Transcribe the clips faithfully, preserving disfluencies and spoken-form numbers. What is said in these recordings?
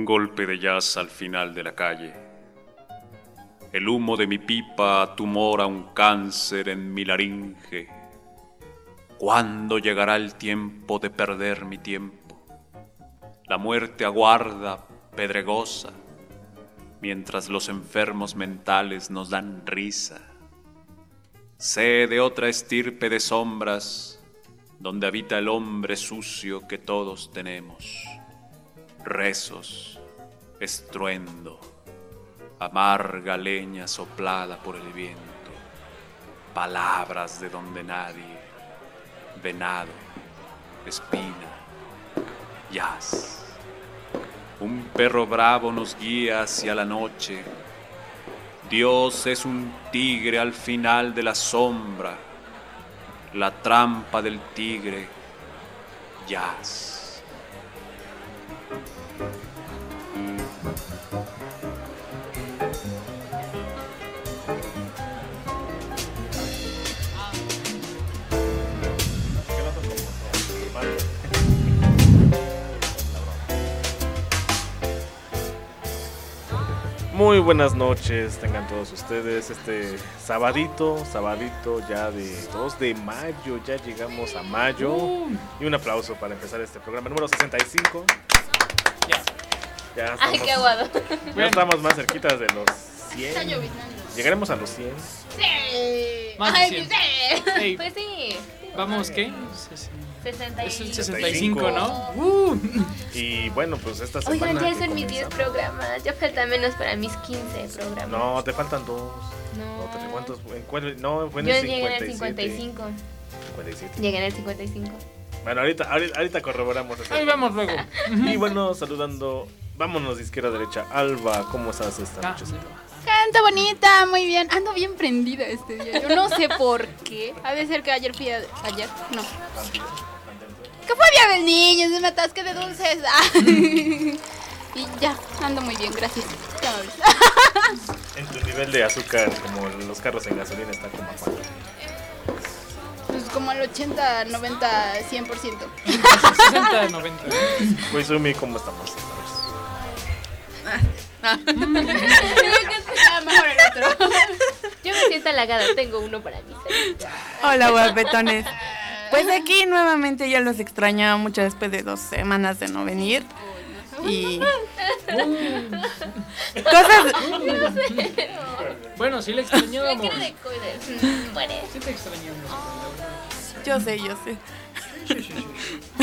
golpe de jazz al final de la calle. El humo de mi pipa tumora un cáncer en mi laringe. ¿Cuándo llegará el tiempo de perder mi tiempo? La muerte aguarda, pedregosa, mientras los enfermos mentales nos dan risa. Sé de otra estirpe de sombras, donde habita el hombre sucio que todos tenemos. Rezos, estruendo, amarga leña soplada por el viento, palabras de donde nadie, venado, espina, jazz. Un perro bravo nos guía hacia la noche. Dios es un tigre al final de la sombra. La trampa del tigre, jazz. Muy buenas noches, tengan todos ustedes este sabadito, sabadito ya de dos de mayo, ya llegamos a mayo. Uh. Y un aplauso para empezar este programa número sesenta y cinco. Ya. Ya estamos, Ay, qué aguado. Ya estamos más cerquitas de los cien. Está lloviznando. Llegaremos a los cien. Sí. Más de Ay, cien. sí. Hey. Pues sí. Vamos, ¿qué? sesenta y Es el cinco. sesenta y cinco, ¿no? Uh. Y bueno, pues esta semana. Oigan, ya que son mis diez comenzamos- programas. Ya falta menos para mis quince programas. No, te faltan dos. No. No, te- ¿cuántos? ¿En cuál? No, fue en Yo el llegué en el cincuenta y siete. cincuenta y cinco. cincuenta y siete. Llegué en el cincuenta y cinco. Bueno, ahorita, ahorita, ahorita corroboramos eso. Ahí vamos luego. Y bueno, saludando, vámonos de izquierda a derecha. Alba, ¿cómo estás esta Ah, noche? Canta bonita, muy bien. Ando bien prendida este día. Yo no sé por qué. Ha de ser que ayer fui a... Ayer, no. Que fue día del niño, se me atasqué de dulces. Y ya, ando muy bien, gracias. Ya me ves. En tu nivel de azúcar, como los carros en gasolina, está como a cuánto. Pues como al ochenta, noventa, cien por ciento. sesenta, noventa. Pues Sumi, ¿cómo estamos? Ya, mejor el otro. Yo me siento halagada. Tengo uno para mí. Hola, guapetones. Pues aquí nuevamente ya los extrañaba mucho después de dos semanas de no venir. Y cosas. Bueno, sí le La extrañábamos. cara de coides. Muere. Sí te extrañamos. Yo sé, yo sé. Sí, sí, sí.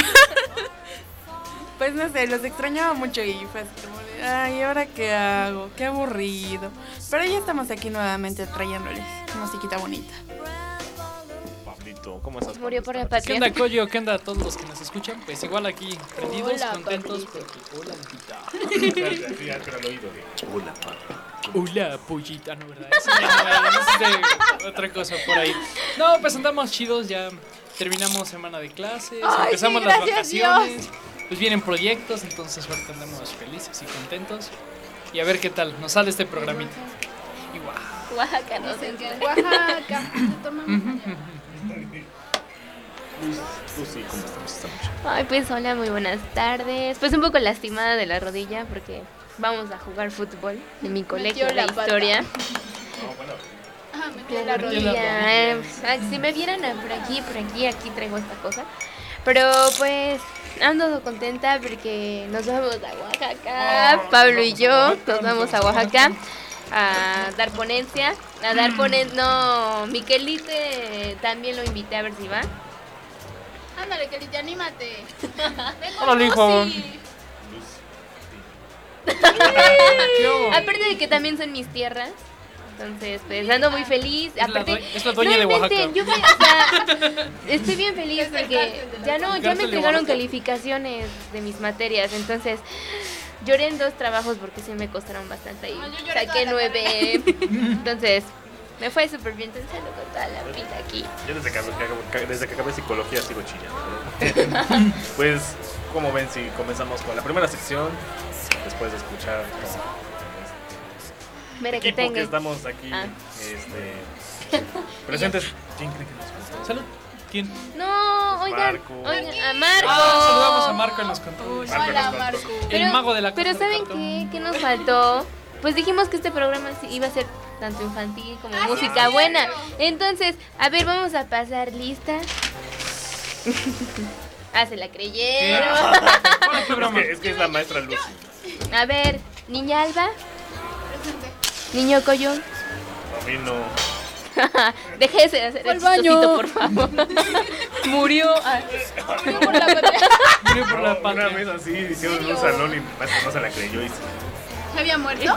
Pues no sé, los extrañaba mucho y fue así como de, ay, ¿ahora qué hago? Qué aburrido. Pero ya estamos aquí nuevamente trayéndoles musiquita bonita. Pablito, ¿cómo estás? Murió por la ¿Qué patria. onda, Coyo? ¿Qué onda a todos los que nos escuchan? Pues igual aquí, prendidos, Hola, contentos. Pablito. Porque... Hola, Lupita. Sí, pero al oído de hola, papá. Hola, pollita, no, ¿verdad? Eso ya no, es de otra cosa por ahí. No, pues andamos chidos, ya terminamos semana de clases, Ay, empezamos sí, las gracias, vacaciones, pues vienen proyectos, entonces ahorita andamos felices y contentos. Y a ver qué tal nos sale este programita. Y guau. Oaxaca, no sé. Dicen que en Oaxaca se toman. Tú sí, ¿cómo estamos esta noche? Ay, pues hola, muy buenas tardes. Pues un poco lastimada de la rodilla porque vamos a jugar fútbol en mi colegio Metió de la pata. historia. No, bueno, Ah, me quedé La la Metió la rodilla. rodilla. eh, ah, si me vieran ah, por aquí, por aquí, aquí traigo esta cosa. Pero pues ando contenta porque nos vamos a Oaxaca. Pablo y yo nos vamos a Oaxaca a dar ponencia. A dar ponencia. No, Miquelite también lo invité a ver si va. Ándale, Kelly, anímate. Ven con Órale, hijo. Lucy. ¿Qué hubo? Aparte de que también son mis tierras. Entonces, pues ando muy feliz. Es la Aparte, due- es la dueña no de Oaxaca. inventen, yo voy, o sea, estoy bien feliz Es el porque cártel de la ya no, ya Cártel me de entregaron Oaxaca. calificaciones de mis materias. Entonces, lloré en dos trabajos porque sí me costaron bastante y No, yo lloré saqué toda la nueve. Entonces, me fue súper bien. Entonces, ando con toda la vida aquí. yo desde que, que- desde que acabé psicología sigo chillando. pero- Pues, como ven, si comenzamos con la primera sección, después de escuchar como, Mira que equipo tengo. que estamos aquí Ah. este, presentes. ¿Quién cree que nos gusta? Salud. ¿Quién? No, oigan, Marco. oigan, a Marco. Ah, saludamos a Marco en los controles. Hola, Marco. El mago de la Pero cosa de ¿saben cartón. qué? ¿Qué nos faltó? Pues dijimos que este programa sí iba a ser tanto infantil como música buena. Entonces, a ver, vamos a pasar lista. Ah, se la creyeron. ¿Cuál es el Es programa? que, es que es la maestra Lucy. A ver, niña Alba, niño Coyón. A mí no. Déjese de hacer Fue el al baño. chistosito, por favor. Murió. Ah, Murió por la patria. Murió por la No, una patria. vez así hicieron en un serio? salón y la maestra no se la creyó y se ¿Se había muerto?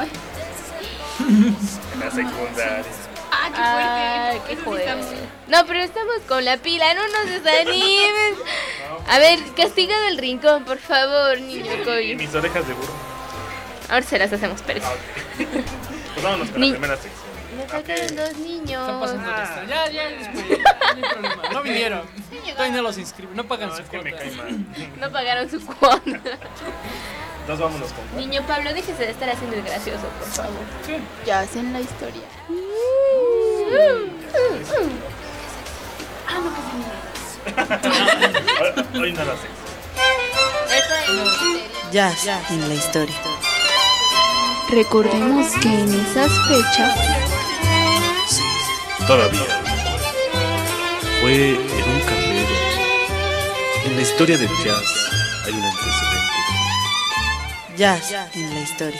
en la secundaria. Ah, qué Ay, fuerte. qué Eso sí fuerte. está muy- No, pero estamos con la pila, no nos desanimes. A ver, castiga del rincón, por favor, niño Y Coyón. mis orejas de burro. Ahora se las hacemos, Pérez. Ah, ok. Pues vámonos con Ni- la primera sección. Me faltaron dos niños. Están pasando Ah. lista. Ya, ya, después. No hay problema. No vinieron. Todavía no los inscriben. No pagan No, su es que me cuota. cae mal. No pagaron su cuota. Entonces vámonos con. Niño Pablo, déjese de estar haciendo el gracioso, por favor. Ya hacen la historia. Ah, no, pues Hoy, hoy nada sexo. Eso es. Jazz en la historia. recordemos que en esas fechas Todavía. Fue en un café. En la historia del jazz hay un antecedente. Jazz en la historia.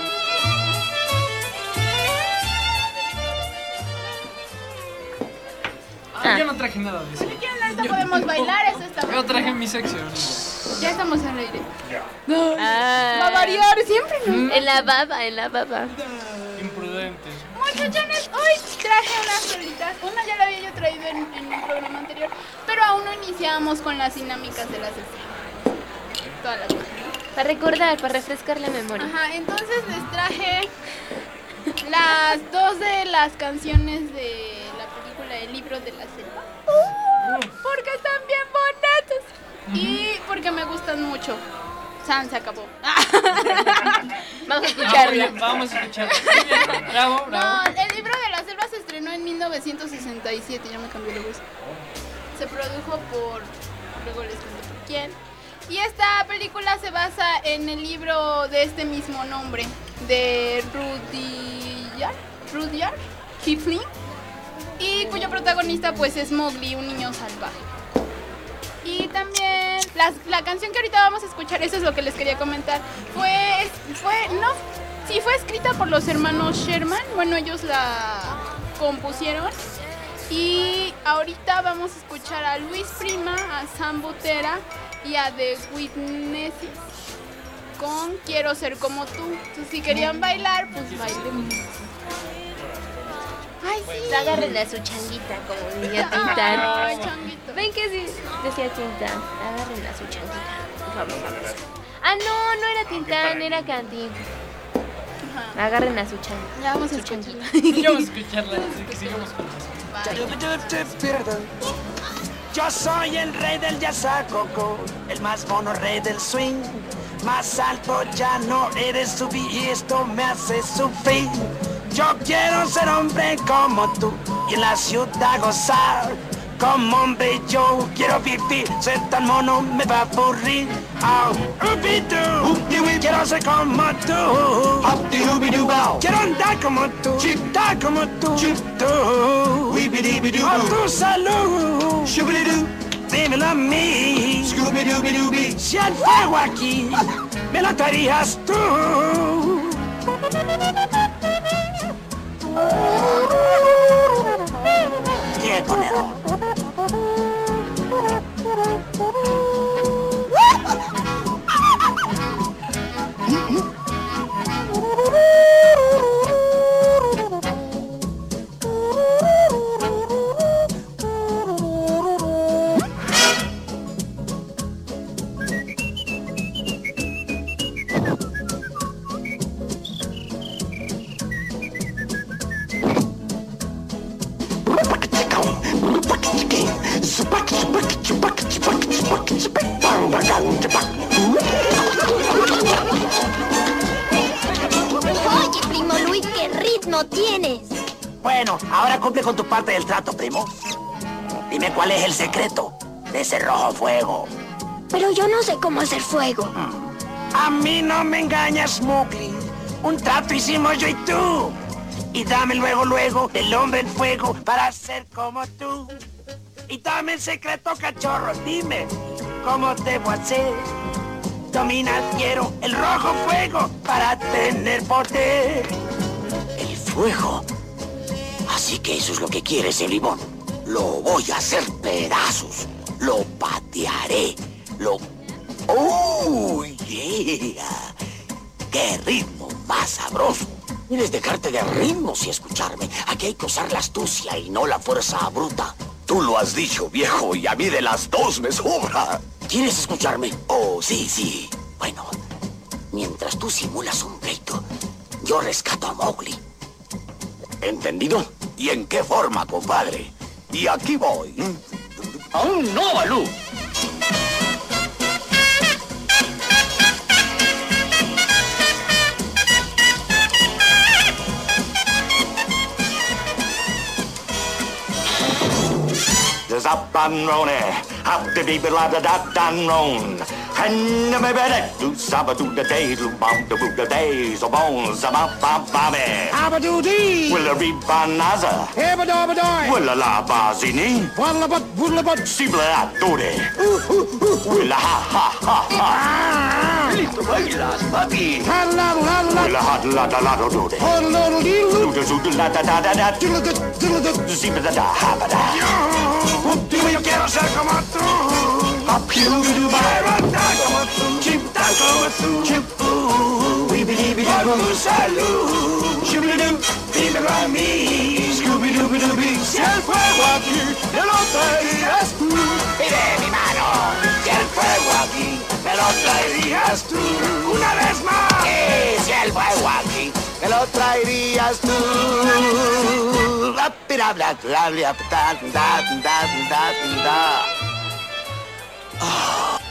Ah, yo no traje nada de eso. ahorita podemos bailar, eso está Yo bien. traje mi sección. Ya estamos al aire. Ah, Va a variar siempre, ¿no? En la baba, en la baba. Imprudentes. Muchachones, hoy traje unas rolitas. Una ya la había yo traído en, en un programa anterior, pero aún no iniciamos con las dinámicas de la sesión. Todas las cosas, ¿no? Para recordar, para refrescar la memoria. Ajá, entonces les traje las dos de las canciones de la película El libro de la selva. Porque están bien bonitas. Y porque me gustan mucho. San se acabó. Vamos a Ah, escucharla. bien, vamos a escucharlo. Muy bien. Bravo, No, bravo. El libro de la selva se estrenó en mil novecientos sesenta y siete, ya me cambió la voz. Se produjo por, luego les cuento por quién. Y esta película se basa en el libro de este mismo nombre, de Rudyard, Rudyard Kipling, y cuyo protagonista pues es Mowgli, un niño salvaje. Y también las- la canción que ahorita vamos a escuchar, eso es lo que les quería comentar, fue, fue, no, sí fue escrita por los hermanos Sherman, bueno, ellos la compusieron. Y ahorita vamos a escuchar a Luis Prima, a Sam Butera y a The Witnesses con Quiero ser como tú. Entonces, si querían bailar, pues bailen. Ay, sí. Agarren a su changuita como niña Ay, Tintán. changuito. Ven que sí, decía Tintán. Agarren a su changuita. Vamos, vamos. Ah, no, no era Tintán, era Cantín. Ajá. Agarren a su changuita. Ya vamos a Su escuchar. Y vamos a escucharla, así que sigamos con eso. Yo soy el rey del yazacoco, el más mono rey del swing. Más alto ya no eres subir y esto me hace sufrir. Yo quiero ser hombre como tú y en la ciudad gozar. Como hombre yo quiero vivir, ser tan mono me va a aburrir. Oh, ubi-doo, quiero ser como tú. Quiero andar como tú, dar como tú. Tú, a tu salud. Dímelo a mí. Si hay fuego aquí, me lo traerías tú. Y el ponedor. Oye, primo Luis, ¿qué ritmo tienes? Bueno, ahora cumple con tu parte del trato, primo. Dime cuál es el secreto de ese rojo fuego. Pero yo no sé cómo hacer fuego. Hmm. A mí no me engañas, Mowgli. Un trato hicimos yo y tú. Y dame luego, luego, el hombre en fuego para ser como tú. Y dame el secreto, cachorro. Dime, ¿cómo debo hacer? Dominar quiero el rojo fuego para tener poder. El fuego. Así que eso es lo que quieres, el limón. Lo voy a hacer pedazos. Lo patearé. Lo... ¡Oh, yeah! ¡Qué ritmo más sabroso! Quieres dejarte de ritmos y escucarme. Aquí hay que usar la astucia y no la fuerza bruta. Tú lo has dicho, viejo, y a mí de las dos me sobra. ¿Quieres escucharme? Oh, sí, sí. Bueno, mientras tú simulas un pleito, yo rescato a Mowgli. ¿Entendido? ¿Y en qué forma, compadre? Y aquí voy. ¡Aún no, Balú! Up and rone, up the baby la da da dan ron. And the baby that do saba do the day, do bum the book the days, of bones, about bam babby. Abadoo dee. Will a ribanaza. Ebadobadoy. Will a la bazini. Wallabat, woodlabat. Sibla atore. Will a ha ha ha ha. Listo bailas, papi. Will a hot la da la do do. Do the do la da da da da. Zibla da da ha ba da. Dime, yo quiero ser como tú. Levantar como tú, chiptar como tú, chipú. Por salud, shubidoo, dímelo a mí, scooby-dooby-dooby. Si el fuego aquí, me lo traerías tú. Pide mi mano, si el fuego aquí, me lo traerías tú. Una vez más. Eh, si el fuego aquí, me lo traerías tú. Bla, bla, bla, bla, da, da, da, da, da. Oh.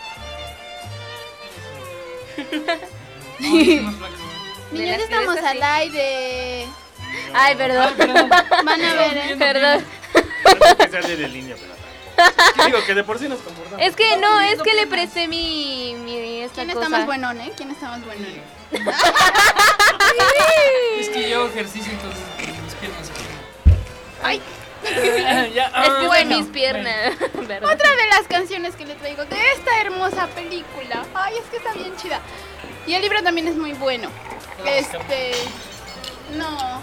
Niños, estamos al aire. Ay, perdón. Van a ver, ¿eh? Perdón. Que sale de línea, pero digo que de por sí nos comportamos. Es que no, es que le presté mi, mi esta ¿Quién cosa. está más buenón, eh? ¿Quién está más buenón? Es que yo ejercicio, entonces mis piernas. Ay. Ya, Es que bueno, son mis piernas. ¿verdad? Otra de las canciones que le traigo de esta hermosa película. Ay, es que está bien chida. Y el libro también es muy bueno. Este. No.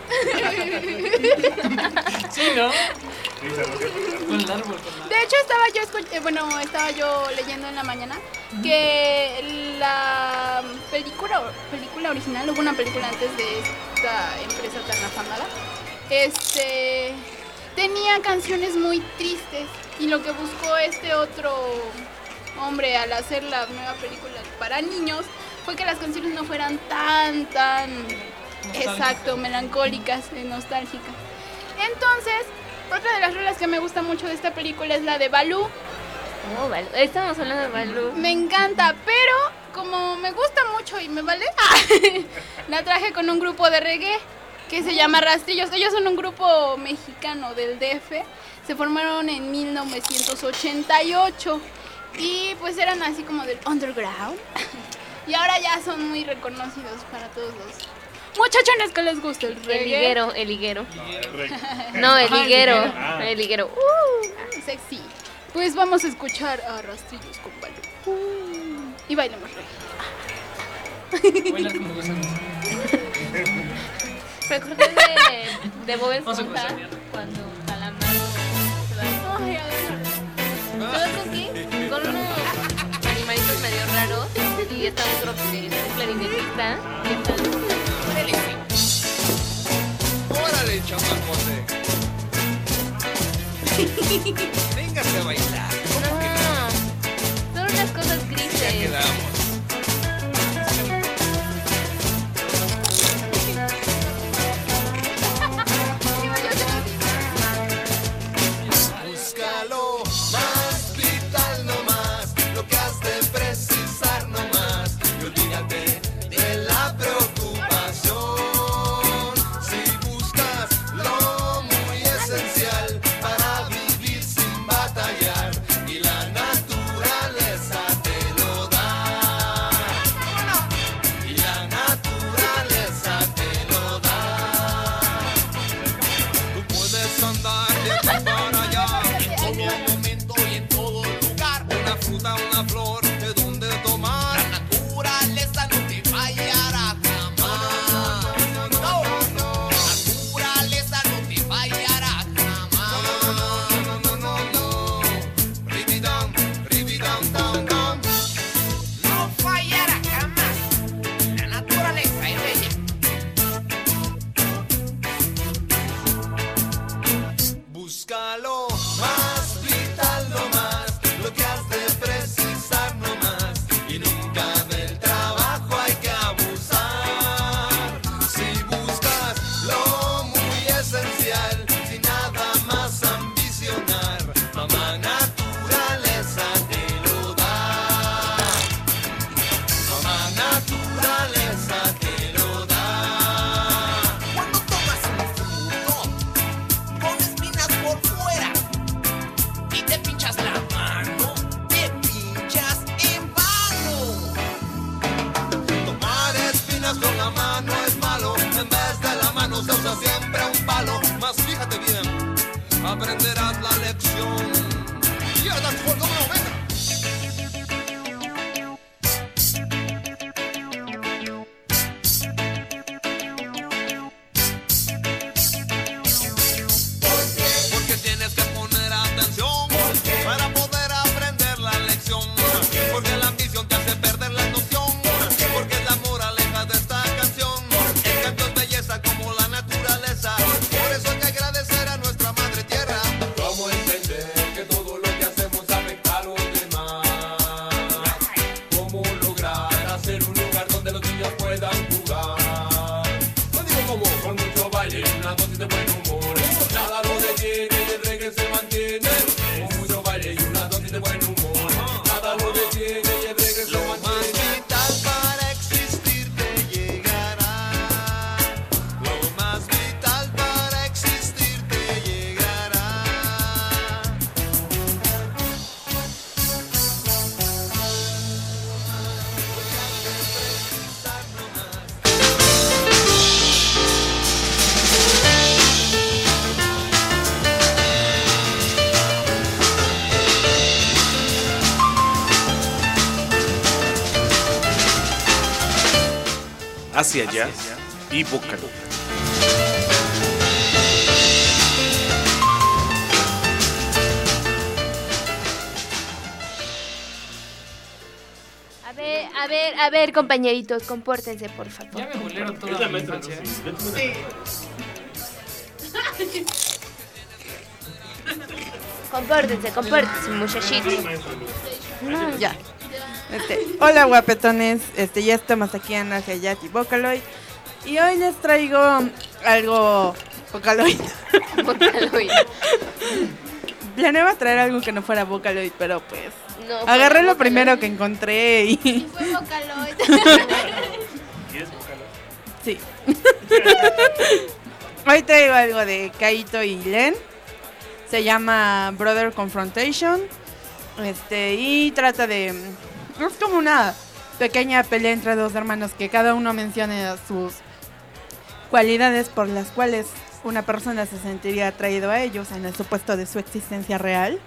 Sí, ¿no? Con el árbol. De hecho, estaba yo escuch- eh, bueno, estaba yo leyendo en la mañana que la película película original, hubo una película antes de esta empresa tan afamada, este tenía canciones muy tristes, y lo que buscó este otro hombre al hacer la nueva película para niños fue que las canciones no fueran tan tan exacto, melancólicas, eh, nostálgicas. Entonces, otra de las rolas que me gusta mucho de esta película es la de Balú. Oh, Balú. Estamos hablando de Balú. Me encanta, pero como me gusta mucho y me vale, la traje con un grupo de reggae que se llama Rastrillos. Ellos son un grupo mexicano del D F. Se formaron en mil novecientos ochenta y ocho y pues eran así como del underground. Y ahora ya son muy reconocidos para todos los muchachones que les gusta el reggae. El liguero, el liguero. No, el liguero. El liguero. Uh, sexy. Pues vamos a escuchar a Rastrillos con Balú. Uh, y bailemos reggae. Bailar como gusano. Recordé de, de Bob Vamos a Esponja gusanear. cuando Calamaro se va. Ay, a ver. ¿Sabes con qué? Con unos animalitos medio raros y está otro que es un clarinetista. Y están... ¡Órale, chamacote! Véngase a bailar. No, son unas cosas grises. Ya quedamos. Búscalo más vital nomás, lo que has de precisar nomás, y olvídate de la preocupación. Si buscas lo muy esencial para vivir fruta, una flor, de donde tomar. La naturaleza no te fallará jamás. No, no, no, no. La naturaleza no te fallará jamás. No, no, no, no, no. Ribidón, ribidón, down, down. No fallará jamás. La naturaleza es bella. Búscalo más vital, no más, lo que has de precisar no más, y nunca del trabajo hay que abusar. Si buscas lo muy esencial, sin nada más ambicionar, mamá naturaleza te lo da. Mamá naturaleza te lo da. Cuando tomas un fruto con espinas por fuera y te pinchas la mano, te pinchas en vano. Tomar espinas con la mano es malo, en vez de la mano se usa siempre un palo. Mas fíjate bien, aprenderás la lección. Y ahora das fuego, no, venga. Porque tienes que poner atención para poder aprender la lección. Porque la ambición te hace perder la noción. Porque es la moraleja de esta canción. El canto es belleza como la naturaleza. Por eso hay que agradecer a nuestra madre tierra. ¿Cómo entender que todo lo que hacemos afecta a los demás? ¿Cómo lograr hacer un lugar donde los niños puedan jugar? No digo cómo, con mucho baile y una dosis de buen humor. Nada lo detiene y el reggae se mantiene. Con mucho baile y una dosis de buen humor. Nada lo detiene y el reggae se mantiene. Lo más vital para existir te llegará. Lo más vital para existir te llegará. Hacia allá y vocal. A ver, a ver, a ver, compañeritos, compórtense, por favor. Ya me volvieron toda mi infancia. Compórtense, compórtense, muchachitos. No, ya. Este, hola guapetones, este, ya estamos aquí en Hacia Allá y Vocaloid. Y hoy les traigo algo Vocaloid. Vocaloid. Planeaba traer algo que no fuera Vocaloid, pero pues No, agarré fue lo Vocaloid. primero que encontré y Y fue Vocaloid. ¿Y es Vocaloid? sí. Hoy traigo algo de Kaito y Len. Se llama Brother Confrontation. Este, y trata de... Es como una pequeña pelea entre dos hermanos que cada uno menciona sus cualidades por las cuales una persona se sentiría atraído a ellos en el supuesto de su existencia real.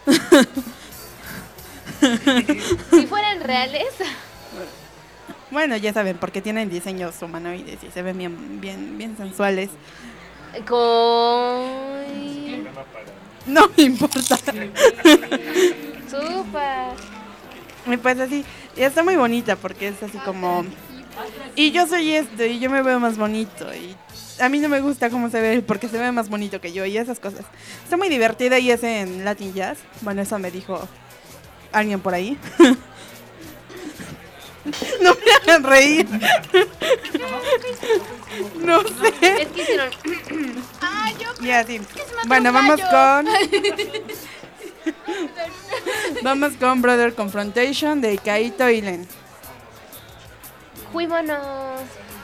Si fueran reales. Bueno, ya saben, porque tienen diseños humanoides y se ven bien, bien, bien sensuales. Con... No me importa. Súper. Y pues así, y está muy bonita porque es así como... Y yo soy esto y yo me veo más bonito y a mí no me gusta cómo se ve porque se ve más bonito que yo y esas cosas. Está muy divertida y es en Latin Jazz. Bueno, eso me dijo alguien por ahí. No me hagan reír. No sé. Es que hicieron... Ah, yo Y así. es que se mató Bueno, un vamos gallo. con... Vamos con Brother Confrontation de Kaito y Len. Fuímonos.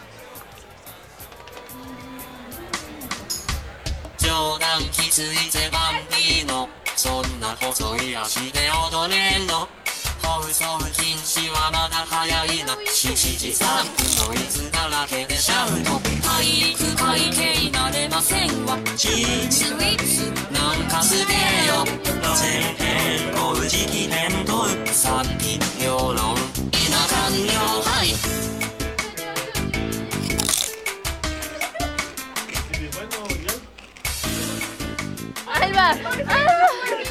冗談きついぜバンビーノそんな細い足で踊れんの放送禁止はまだ早いなしちじさんぷんノイズだらけでシャウト体育会系なれませんわチーズウィッツなんかすげえよ全編公直伝統 vuelva. ¡Ah!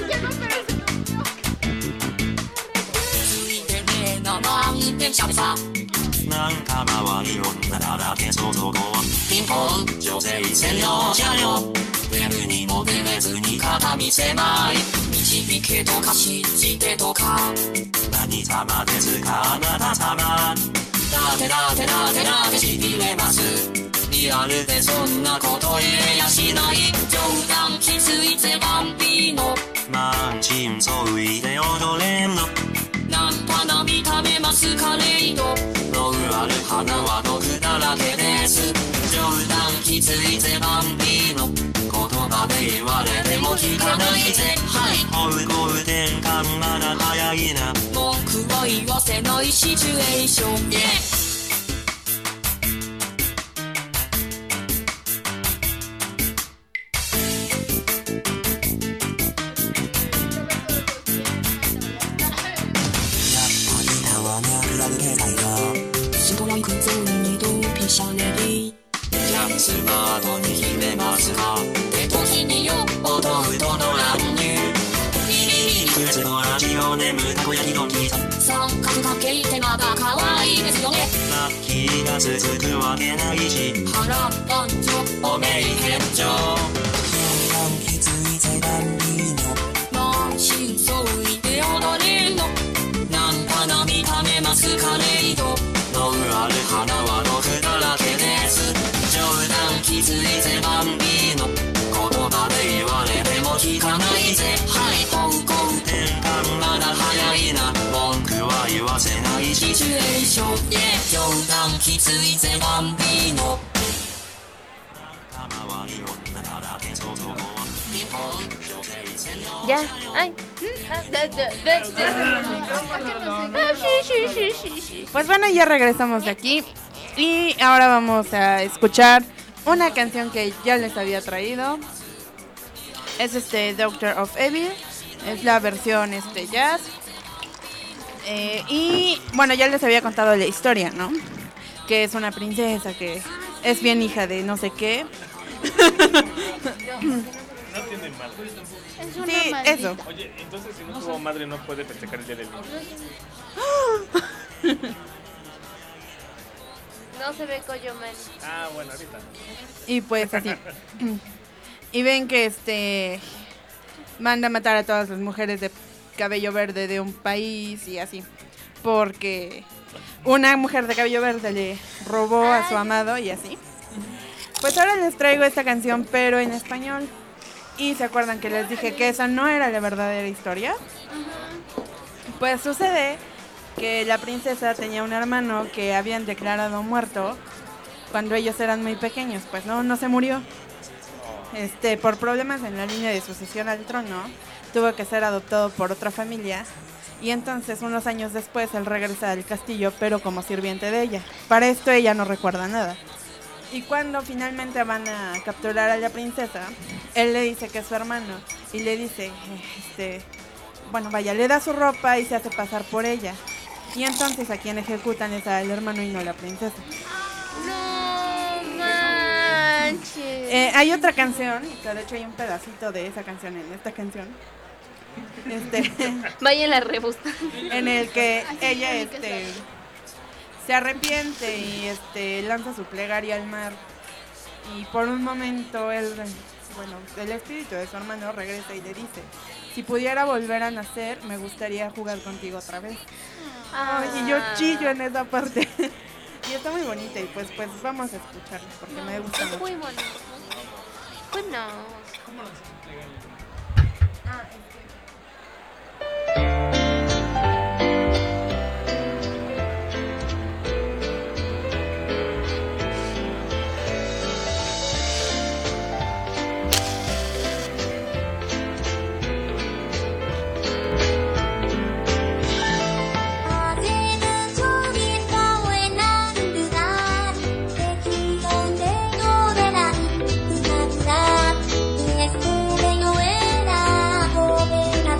なんか周り女だらけ想像後ピンポン女性専用車両ウェルにも出れずに片見狭い導けとか信じてとか何様ですかあなた様だてだてだてだてしびれますリアルでそんなこと言えやしない冗談きついぜバンビーノマンチンそういで踊れんのナンパな見た目マスカレードノウある花は毒だらけです冗談きついぜバンビーノ言葉で言われても聞かないぜはいホウゴウ転換まだ早いな文句は言わせないシチュエーション yeahシャネリジャンスマートに決めますか手と日によお豆腐との乱入ビリビリ靴のラジオネムたこ焼きドンキさ三角関係ってまだ可愛いですよねラッキーが続くわけないし腹パンチョおめい返上きついぜバンビーノ満身創痍で踊れるのナンパな見た目マスカレードノウある花は毒だらけです冗談きついぜバンビーノ言葉で言われても聞かないぜはいホウコウ転換まだ早いな文句は言わせないシチュエーション yeah 冗談きついぜバンビーノ Ya, ay. Pues bueno, ya regresamos de aquí y ahora vamos a escuchar una canción que ya les había traído. Es este Doctor of Evil, es la versión este jazz. Eh, y bueno, ya les había contado la historia, ¿no? Que es una princesa que es bien hija de no sé qué. No tiene madre. Es una Sí, maldita. eso. Oye, entonces si no tuvo madre no puede festejar el día del niño. No se ve Coyoman. Ah, bueno, ahorita. Y pues así. Y ven que este manda a matar a todas las mujeres de cabello verde de un país y así. Porque una mujer de cabello verde le robó a su amado y así. Pues ahora les traigo esta canción, pero en español. Y se acuerdan que les dije que esa no era la verdadera historia. Pues sucede que la princesa tenía un hermano que habían declarado muerto cuando ellos eran muy pequeños. Pues no, no se murió. Este, por problemas en la línea de sucesión al trono, tuvo que ser adoptado por otra familia. Y entonces, unos años después, él regresa al castillo, pero como sirviente de ella. Para esto ella no recuerda nada. Y cuando finalmente van a capturar a la princesa, él le dice que es su hermano. Y le dice, este, bueno, vaya, le da su ropa y se hace pasar por ella. Y entonces a quien ejecutan es al hermano y no a la princesa. No manches. Eh, hay otra canción, que de hecho hay un pedacito de esa canción en esta canción. Este, Vaya la rebusta. En el que ella este, se arrepiente y este, lanza su plegaria al mar. Y por un momento él, bueno, el espíritu de su hermano regresa y le dice: si pudiera volver a nacer, me gustaría jugar contigo otra vez. Ah. Ay, y yo chillo en esa parte. Y está muy bonita y pues pues vamos a escucharla porque No, me gusta es mucho. muy bonito. Bueno. Ah, Thank you.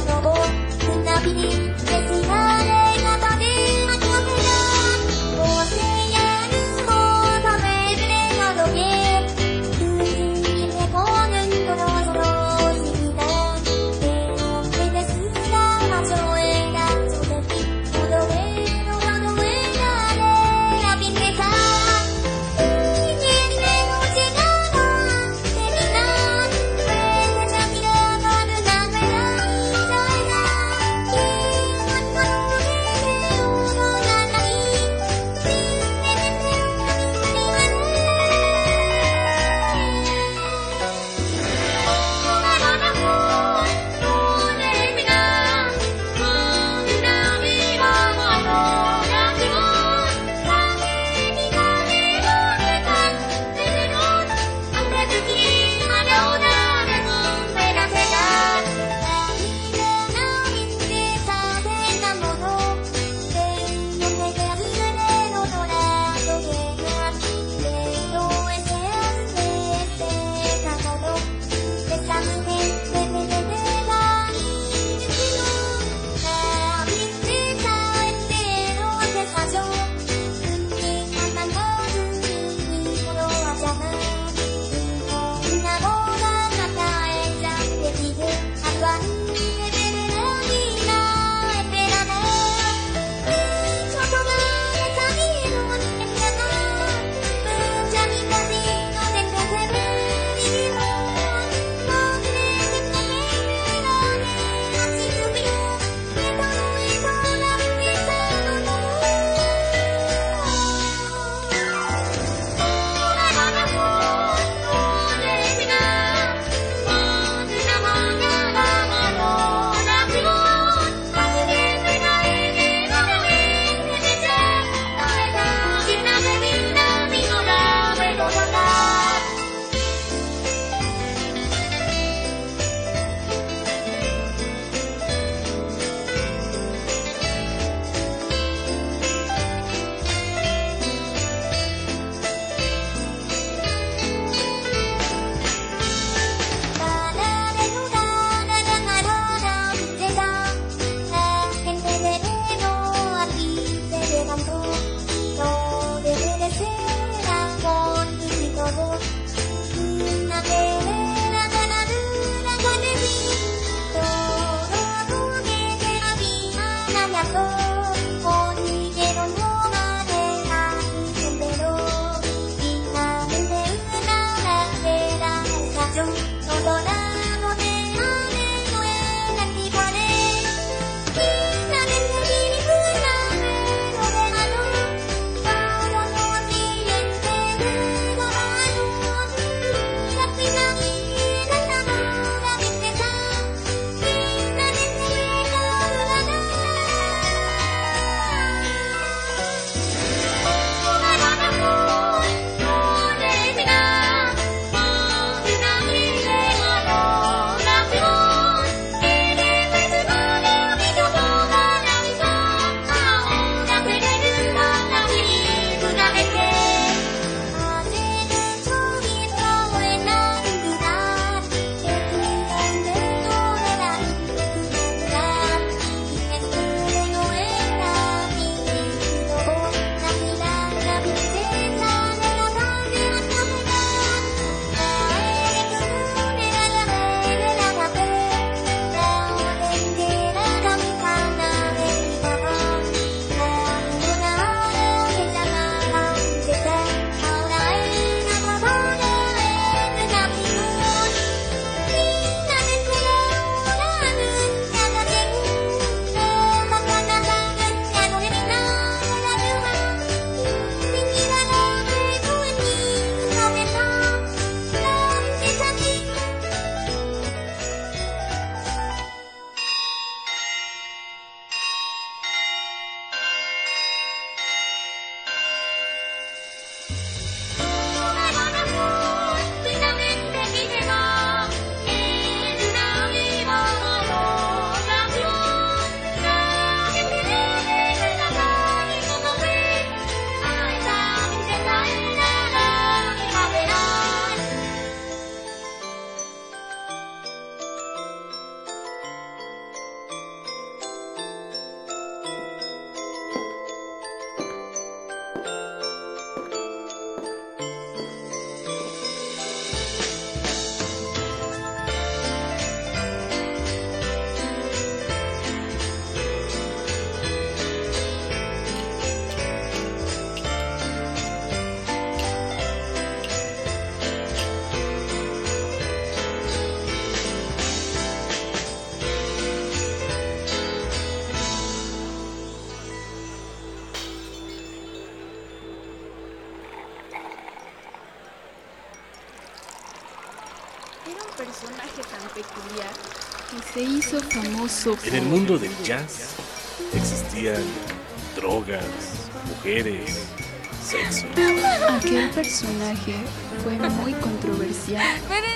personaje tan peculiar que se hizo famoso por... En el mundo del jazz existían drogas, mujeres, sexo. Aquel personaje fue muy controversial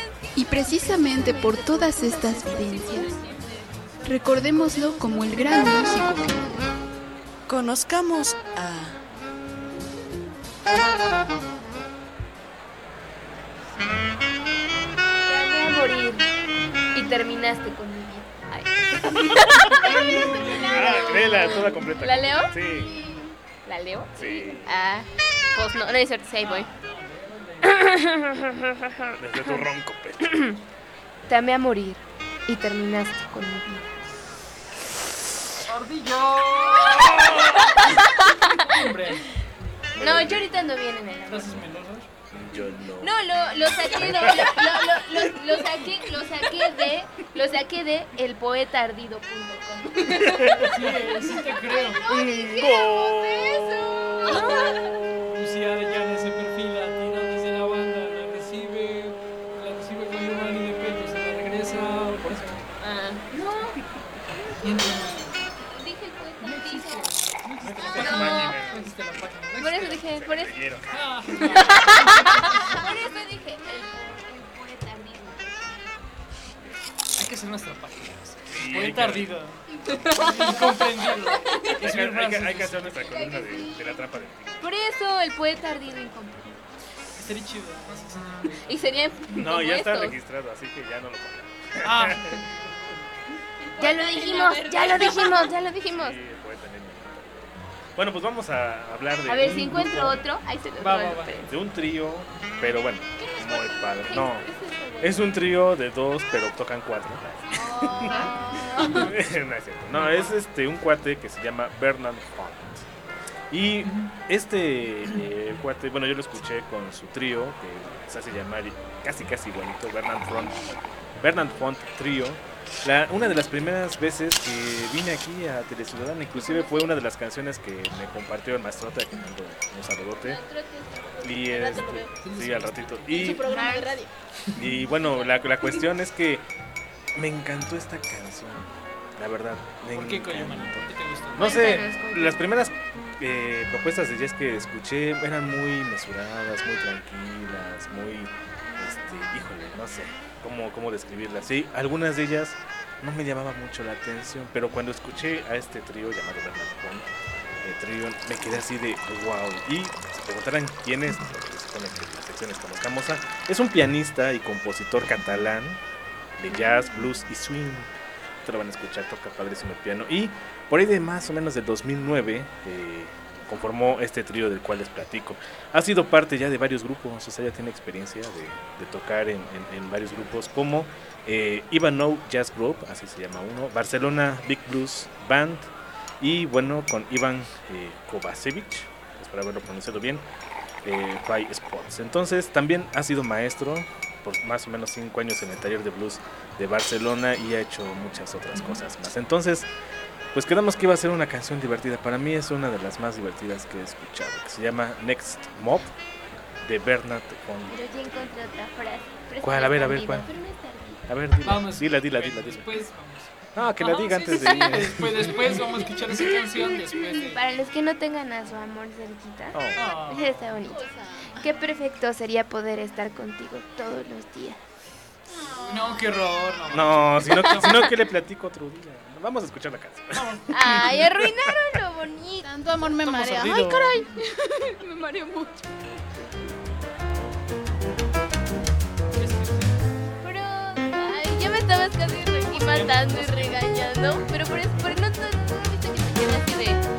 y precisamente por todas estas vivencias, recordémoslo como el gran músico que fue. Conozcamos a... Planeé morir y terminaste con mi vida. Ay. Ah, léela toda completa. ¿La leo? Sí. ¿La leo? Sí. Ah, pues no, no es cierto, sí, ahí voy. Desde tu ronco pecho. Te amé a morir y terminaste con mi vida. ¡Ardillo! Hombre. No, yo ahorita ando bien en el amor. ¿Estás meloso? Yo no. No, lo, lo saqué, lo, lo, lo, lo, lo saqué, lo saqué de, lo saqué de el poeta ardido punto com. Sí, sí te creo. No dijéramos eso. Lucía Arellano se perfila, tira desde la banda, la recibe, la recibe con Giovanni de Petro, se la regresa. Por eso. Ah, no. Y entonces, Dije el poeta ardido. no existe la página. Por eso dije, por eso. Ah, Por eso dije el, el poeta ardido. hay que hacer nuestra página. Sí, Poeta hay ardido. Incomprendido. Hay que, hay, que, hay que hacer nuestra columna de, de la trampa del tigre. Por eso el poeta ardido incompleto. Estaría chido. Y sería No, como ya está estos. registrado, así que ya no lo pongan. Ah. Ya lo dijimos, ya lo dijimos, ya lo dijimos. Sí, el poeta ardido. Bueno, pues vamos a hablar de A ver, un si encuentro grupo, otro, ahí se los Va, doy. va, va. de un trío, pero bueno, muy padre. No, es un trío de dos, pero tocan cuatro. No es cierto. No, es este un cuate que se llama Bernard Font. Y este eh, cuate, bueno, yo lo escuché con su trío, que se hace llamar casi casi igualito, Bernard Font, Bernard Font Trío. La, una de las primeras veces que vine aquí a Teleciudadana, inclusive fue una de las canciones que me compartió el Maestrota, que mando un saludote. Y este, sí, al ratito. Y, su programa de radio. y bueno, la, la cuestión es que me encantó esta canción, la verdad. Me ¿Por qué, encantó. Coyoman? ¿Por qué te gustó? No sé, las primeras eh, propuestas de jazz que escuché eran muy mesuradas, muy tranquilas, muy, este, híjole, no sé cómo, cómo describirlas. Sí, algunas de ellas no me llamaban mucho la atención, pero cuando escuché a este trío llamado Bernard Font, el trío, me quedé así de wow. Y se preguntarán quién es, porque se supone que la sección es famosa. Es un pianista y compositor catalán de jazz, blues y swing. Te lo van a escuchar, toca padrísimo el piano. Y por ahí de más o menos del dos mil nueve eh, conformó este trío del cual les platico. Ha sido parte ya de varios grupos, o sea, ya tiene experiencia de, de tocar en, en, en varios grupos como eh, Ivanov Jazz Group, así se llama uno, Barcelona Big Blues Band y bueno, con Ivan eh, Kovacevic, espero haberlo pronunciado bien, eh, Five Spots. Entonces también ha sido maestro por más o menos cinco años en el taller de blues de Barcelona y ha hecho muchas otras cosas más. Entonces, pues quedamos que iba a ser una canción divertida. Para mí es una de las más divertidas que he escuchado, que se llama Next Mob de Bernard Font. Pero yo encontré otra frase. Pero ¿Cuál? esta A ver, no a ver, está ¿cuál? en vivo, pero no está en vivo. A ver, dila, Vamos. dila, dila, dila, dila. Después vamos. No, que la Ajá, diga sí, antes sí, de sí, ir. Después, después vamos a escuchar esa canción. Después de... Para los que no tengan a su amor cerquita, Oh. está bonito. Qué perfecto sería poder estar contigo todos los días. No, qué horror. No, No, si no, si no, que le platico otro día. Vamos a escuchar la canción. Ay, arruinaron lo bonito. Tanto amor me Estamos marea. ardidos. Ay, caray. Me mareo mucho. Pero, ay, ya me estabas casi aquí matando y regañando. Pero por eso, por no, no, no, viste que te quedé así de.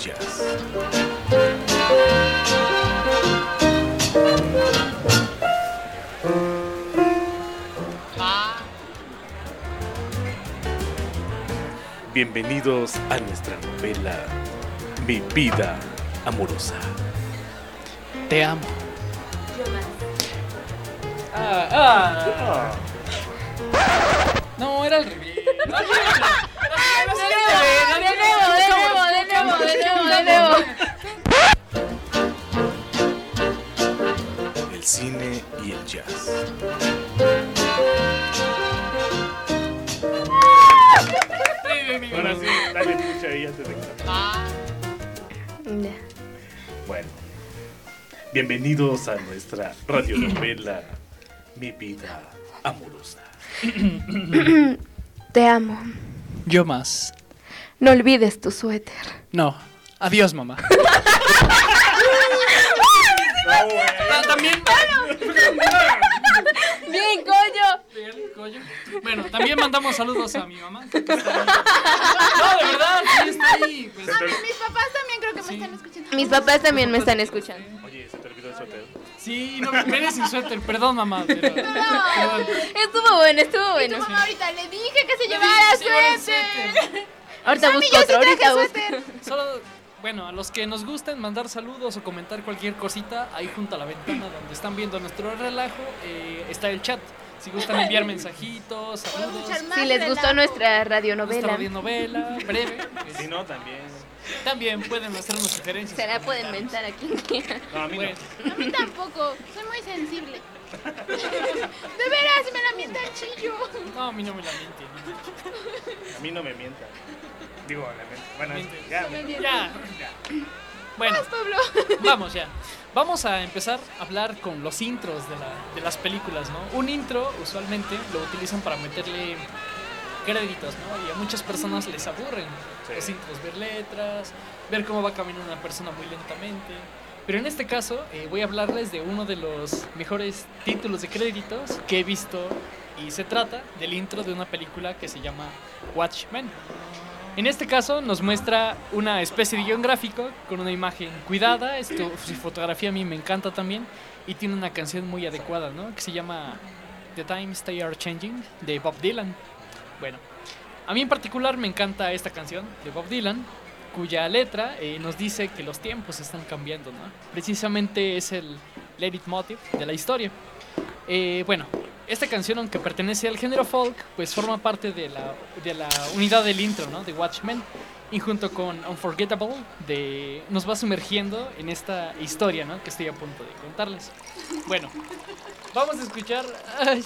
jazz. Bienvenidos a nuestra novela Mi vida amorosa. Te amo. Ah, ah. No, era al revés. De nuevo, de nuevo, de nuevo, de nuevo, de nuevo. El cine y el jazz. Ahora sí, dale mucha ahí antes de que... Bueno, bienvenidos a nuestra radionovela Mi vida amorosa. Te amo. Yo más. No olvides tu suéter. No. Adiós, mamá. No, también. Bien, coño. Bien, coño. Bueno, también mandamos saludos a mi mamá. Que está ahí. No, de verdad, sí está ahí. Pues. A mí, mis papás también creo que me están escuchando. Mis papás también me están escuchando. Oye, ¿se te olvidó el suéter? Sí, no me vienes sin suéter. Perdón, mamá. Pero, No. perdón. Estuvo bueno, estuvo Y bueno. tu mamá ahorita le dije que se llevara Sí, llevar el suéter. Ahorita Mami, busco yo sí otro, traje ahorita busco. suéter. Solo, bueno, a los que nos gusten mandar saludos o comentar cualquier cosita, ahí junto a la ventana donde están viendo nuestro relajo, eh, está el chat. Si gustan enviar mensajitos, saludos. Si les gustó nuestra Nuestra radionovela, radionovela, breve. pues, Si no, también. También pueden hacernos sugerencias. se la pueden mentar a quien quiera. No, a mí Bueno, A mí tampoco, soy muy sensible. De veras, me la mienta el chillo. no, a mí no me la miente. no. A mí no me mienta. Digo, la mente. Bueno, Miente. ya. Me miente. Ya. Bueno, Vas, Pablo. vamos ya. Vamos a empezar a hablar con los intros de, la, de las películas, ¿no? Un intro usualmente lo utilizan para meterle créditos, ¿no? Y a muchas personas les aburren Sí. los intros, ver letras, ver cómo va caminando una persona muy lentamente. Pero en este caso eh, voy a hablarles de uno de los mejores títulos de créditos que he visto y se trata del intro de una película que se llama Watchmen. En este caso nos muestra una especie de guión gráfico con una imagen cuidada, esto, su fotografía a mí me encanta también y tiene una canción muy adecuada, ¿no? Que se llama The Times They Are Changing de Bob Dylan. Bueno, a mí en particular me encanta esta canción de Bob Dylan, cuya letra eh, nos dice que los tiempos están cambiando, ¿no? Precisamente es el leitmotiv de la historia. Eh, bueno, esta canción, aunque pertenece al género folk, pues forma parte de la, de la unidad del intro, ¿no? De Watchmen. Y junto con Unforgettable de, nos va sumergiendo en esta historia, ¿no? Que estoy a punto de contarles. Bueno, vamos a escuchar... Ay,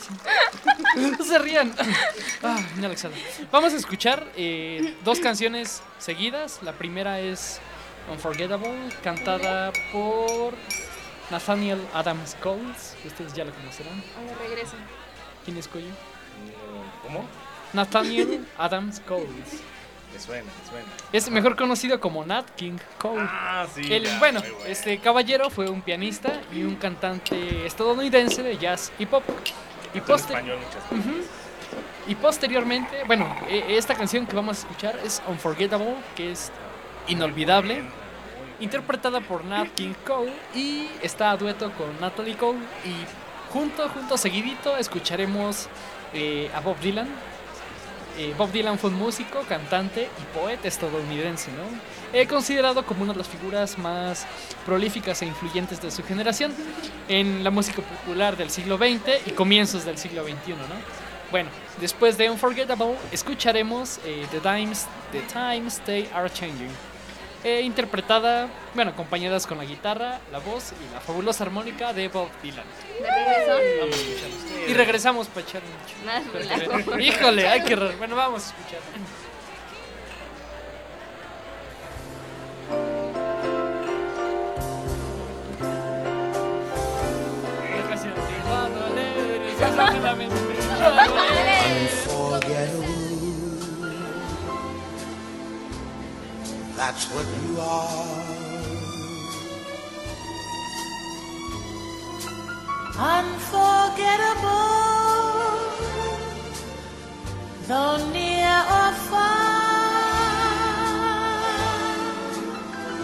no se rían. Ah, inhalexado. Vamos a escuchar eh, dos canciones seguidas. La primera es Unforgettable, cantada por Nathaniel Adams Coles. Ustedes ya la conocerán. Ahora regreso. ¿Quién es Coyo? ¿Cómo? Nathaniel Adams Coles. Me suena, me suena. Es mejor conocido como Nat King Cole. Ah, sí. El, ya, bueno, muy bueno. este caballero fue un pianista y un cantante estadounidense de jazz y pop. Y, En poster- español muchas cosas. Ujú. Y posteriormente, bueno, e- esta canción que vamos a escuchar es Unforgettable, que es inolvidable, interpretada por Nat King Cole y está a dueto con Natalie Cole. Y junto, junto, seguidito, escucharemos eh, a Bob Dylan. Eh, Bob Dylan fue un músico, cantante y poeta estadounidense, ¿no? Eh, considerado como una de las figuras más prolíficas e influyentes de su generación en la música popular del siglo veinte y comienzos del siglo veintiuno, ¿no? Bueno, después de Unforgettable escucharemos eh, The Times, The Times They Are Changing, eh, interpretada, bueno, acompañadas con la guitarra, la voz y la fabulosa armónica de Bob Dylan. ¿De regreso? Vamos a escucharlos. Y regresamos para echar un Más relajo. Híjole, hay que... re- Bueno, vamos a escuchar. That's what you are. Unforgettable, though near or far,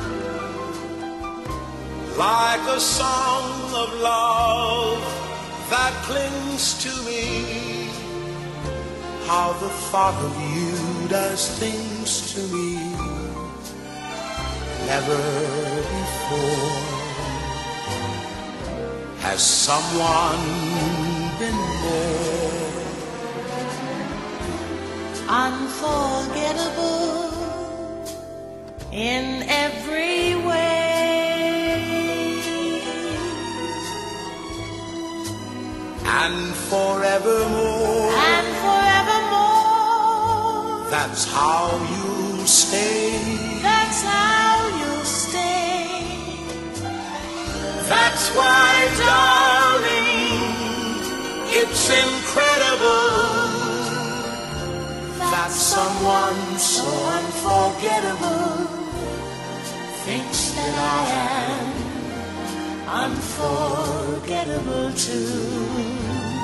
like a song of love that clings to me. How the thought of you does things to me. Never before has someone been more unforgettable in every way, and forevermore, and forevermore. That's how you stay. That's how you stay. That's why, darling, it's incredible that someone so unforgettable thinks that I am unforgettable too.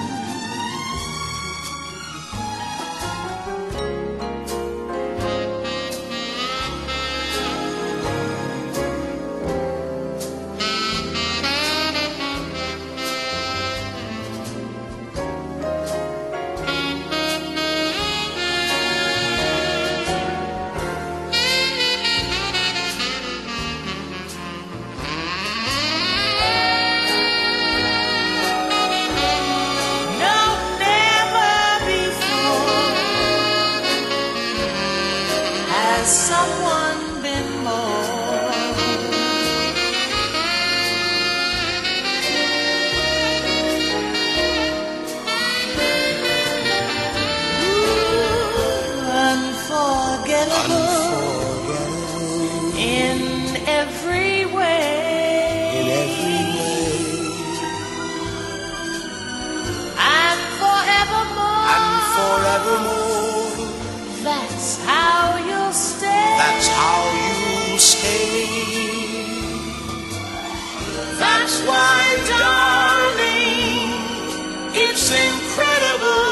Someone been more Ooh, unforgettable, unforgettable in every way, in every way, and forevermore, and forevermore. That's how you'll stay. That's how you stay. That's why, darling, it's incredible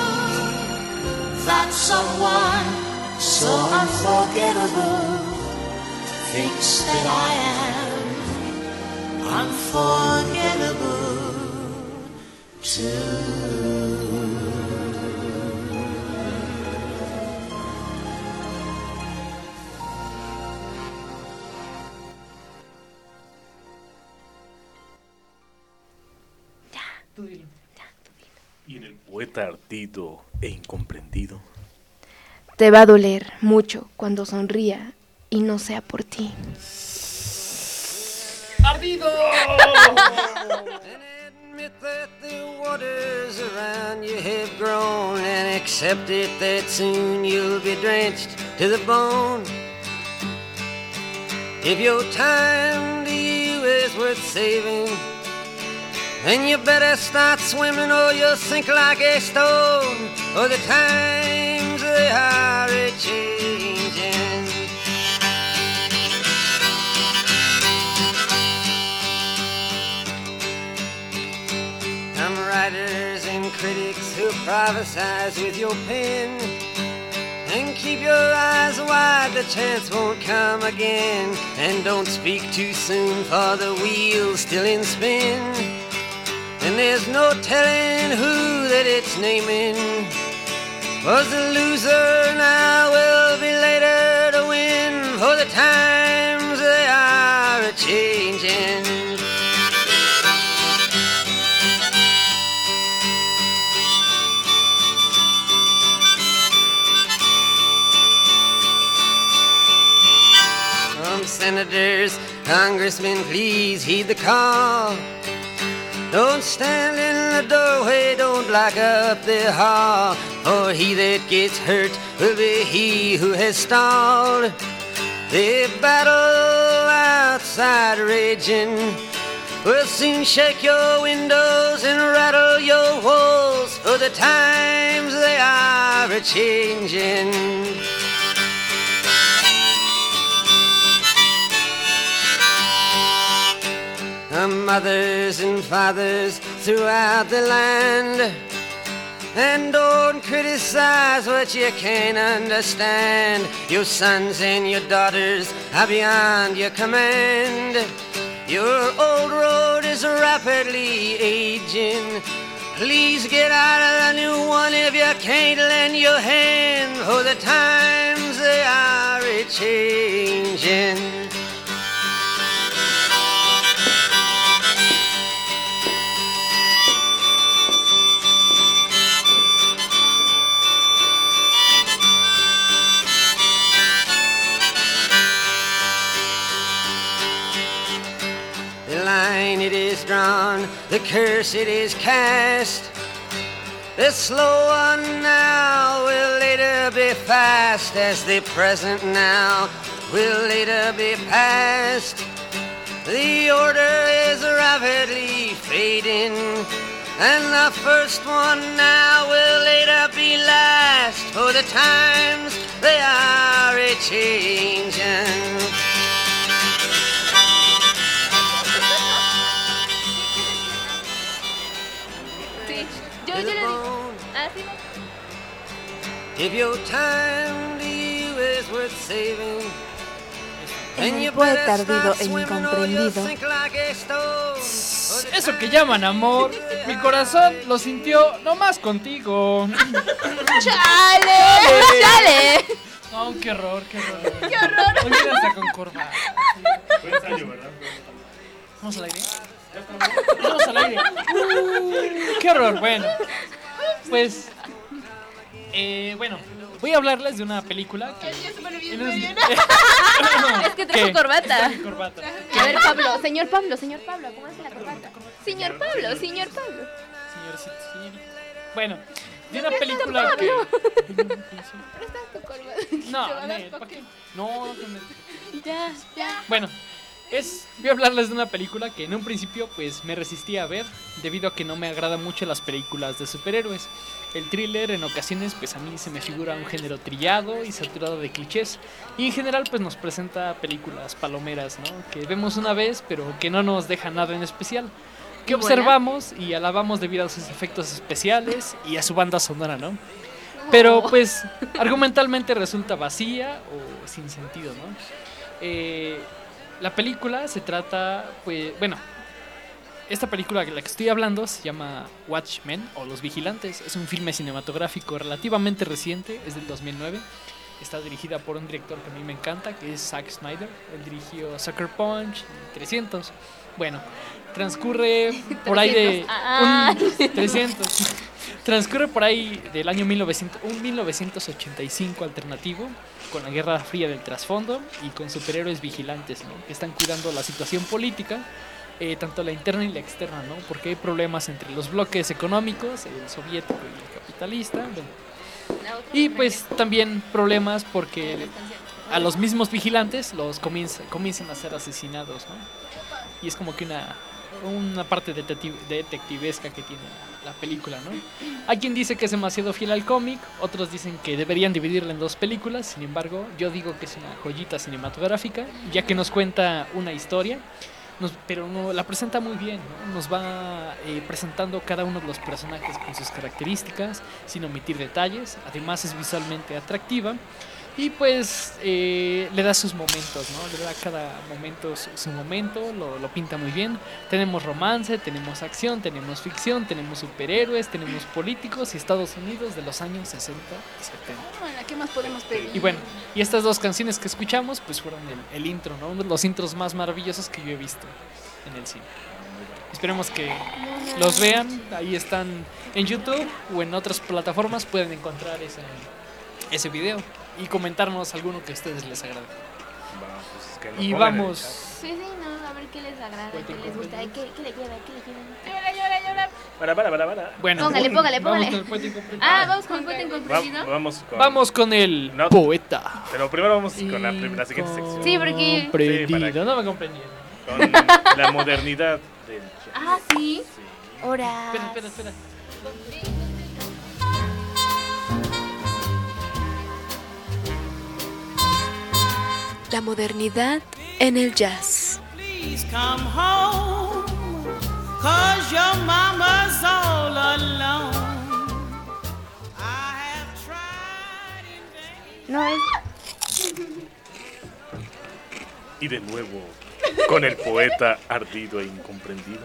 that someone so unforgettable thinks that I am unforgettable too. Y en el poeta ardido e incomprendido. Te va a doler mucho cuando sonría y no sea por ti. ¡Ardido! Admit that the waters around you have grown, and accept it that soon you'll be drenched to the bone. If your time to you is worth saving, then you better start swimming or you'll sink like a stone. Or the times they are a-changing. Some writers and critics who prophesize with your pen, and keep your eyes wide, the chance won't come again. And don't speak too soon, for the wheel's still in spin, and there's no telling who that it's naming. Was the loser now will be later to win, for the times they are a-changing. From senators, congressmen, please heed the call. Don't stand in the doorway, don't block up the hall, for he that gets hurt will be he who has stalled. The battle outside raging will soon shake your windows and rattle your walls, for the times they are a-changing. Mothers and fathers throughout the land, and don't criticize what you can't understand. Your sons and your daughters are beyond your command. Your old road is rapidly aging. Please get out of the new one if you can't lend your hand, for the times they are a-changing. The line it is drawn, the curse it is cast. The slow one now will later be fast, as the present now will later be past. The order is rapidly fading, and the first one now will later be last, for the times they are a-changing. Yo, yo le digo. Ah, sí. If your time to you is worth saving, En el poeta ardido e incomprendido. Eso que llaman amor, mi corazón lo sintió nomás contigo. ¡Chale! ¡Chale! Oh, qué horror, qué horror. ¡Qué horror! Hoy viene hasta con corbata. Fue ensayo, ¿verdad? ¿Vamos al aire? Vamos al aire. Uh, ¡Qué horror! Bueno, pues... Eh, bueno, voy a hablarles de una película que... en un- Es que trajo ¿Qué? corbata. Traje corbata. A ver, Pablo, señor Pablo, señor Pablo, ¿cómo hace la corbata? Señor Pablo, señor Pablo. Señorcito, señorita. Bueno, de una Presta, película que... Pablo. Prestas tu corbata. No, Te va a dar Nel, ¿pa' toque. qué? No, no me- Ya, ya. Bueno, es, voy a hablarles de una película que en un principio pues me resistí a ver debido a que no me agradan mucho las películas de superhéroes. El thriller en ocasiones pues a mí se me figura un género trillado y saturado de clichés y en general pues nos presenta películas palomeras, ¿no? Que vemos una vez pero que no nos deja nada en especial. Que Y buena. observamos y alabamos debido a sus efectos especiales y a su banda sonora, ¿no? Pero pues argumentalmente resulta vacía o sin sentido, ¿no? Eh, la película se trata, pues, bueno, esta película de la que estoy hablando se llama Watchmen o Los Vigilantes. Es un filme cinematográfico relativamente reciente, es del dos mil nueve. Está dirigida por un director que a mí me encanta, que es Zack Snyder. Él dirigió Sucker Punch y trescientos. Bueno, transcurre por ahí de... Ah. un- trescientos. Transcurre por ahí del año mil novecientos, un mil novecientos ochenta y cinco alternativo, con la Guerra Fría del trasfondo y con superhéroes vigilantes, ¿no? Que están cuidando la situación política, eh, tanto la interna y la externa, ¿no? Porque hay problemas entre los bloques económicos, el soviético y el capitalista. Bueno. Y pues también problemas porque a los mismos vigilantes los comienza, comienzan a ser asesinados, ¿no? Y es como que una, una parte detective, detectivesca que tiene la película, ¿no? Hay quien dice que es demasiado fiel al cómic, otros dicen que deberían dividirla en dos películas, sin embargo, yo digo que es una joyita cinematográfica, ya que nos cuenta una historia, nos- pero no, la presenta muy bien, ¿no? Nos va eh, presentando cada uno de los personajes con sus características, sin omitir detalles, además es visualmente atractiva. Y pues eh, le da sus momentos, ¿no? Le da a cada momento su, su momento, lo, lo pinta muy bien. Tenemos romance, tenemos acción, tenemos ficción, tenemos superhéroes, tenemos políticos y Estados Unidos de los años sesenta y setenta. Bueno, ¿qué más podemos pedir? Y bueno, y estas dos canciones que escuchamos pues fueron el, el intro, ¿no? Uno de los intros más maravillosos que yo he visto en el cine. Esperemos que los vean, ahí están en YouTube o en otras plataformas, pueden encontrar ese, ese video y comentarnos alguno que a ustedes les agrade. pues es que lo Y pongan en el vamos. chat. Sí, sí, no, a ver qué les agrada, qué les gusta, ay, qué, qué le queda, qué le queda. Llora, llora, llora. Para, para, para, para. Bueno, Póngale, póngale, vamos póngale. con el poeta incomprendido. Ah, vamos con el poeta incomprendido. Va- vamos con... Vamos con el No, poeta. Pero primero vamos con la, prim- la siguiente sección. Sí, porque- Comprendido, no me comprendieron. Con la modernidad del... Ah, sí. Ahora. Espera, espera, espera. La modernidad en el jazz. Please come home, cause your mama's all alone. No es. Y de nuevo, con el poeta ardido e incomprendido.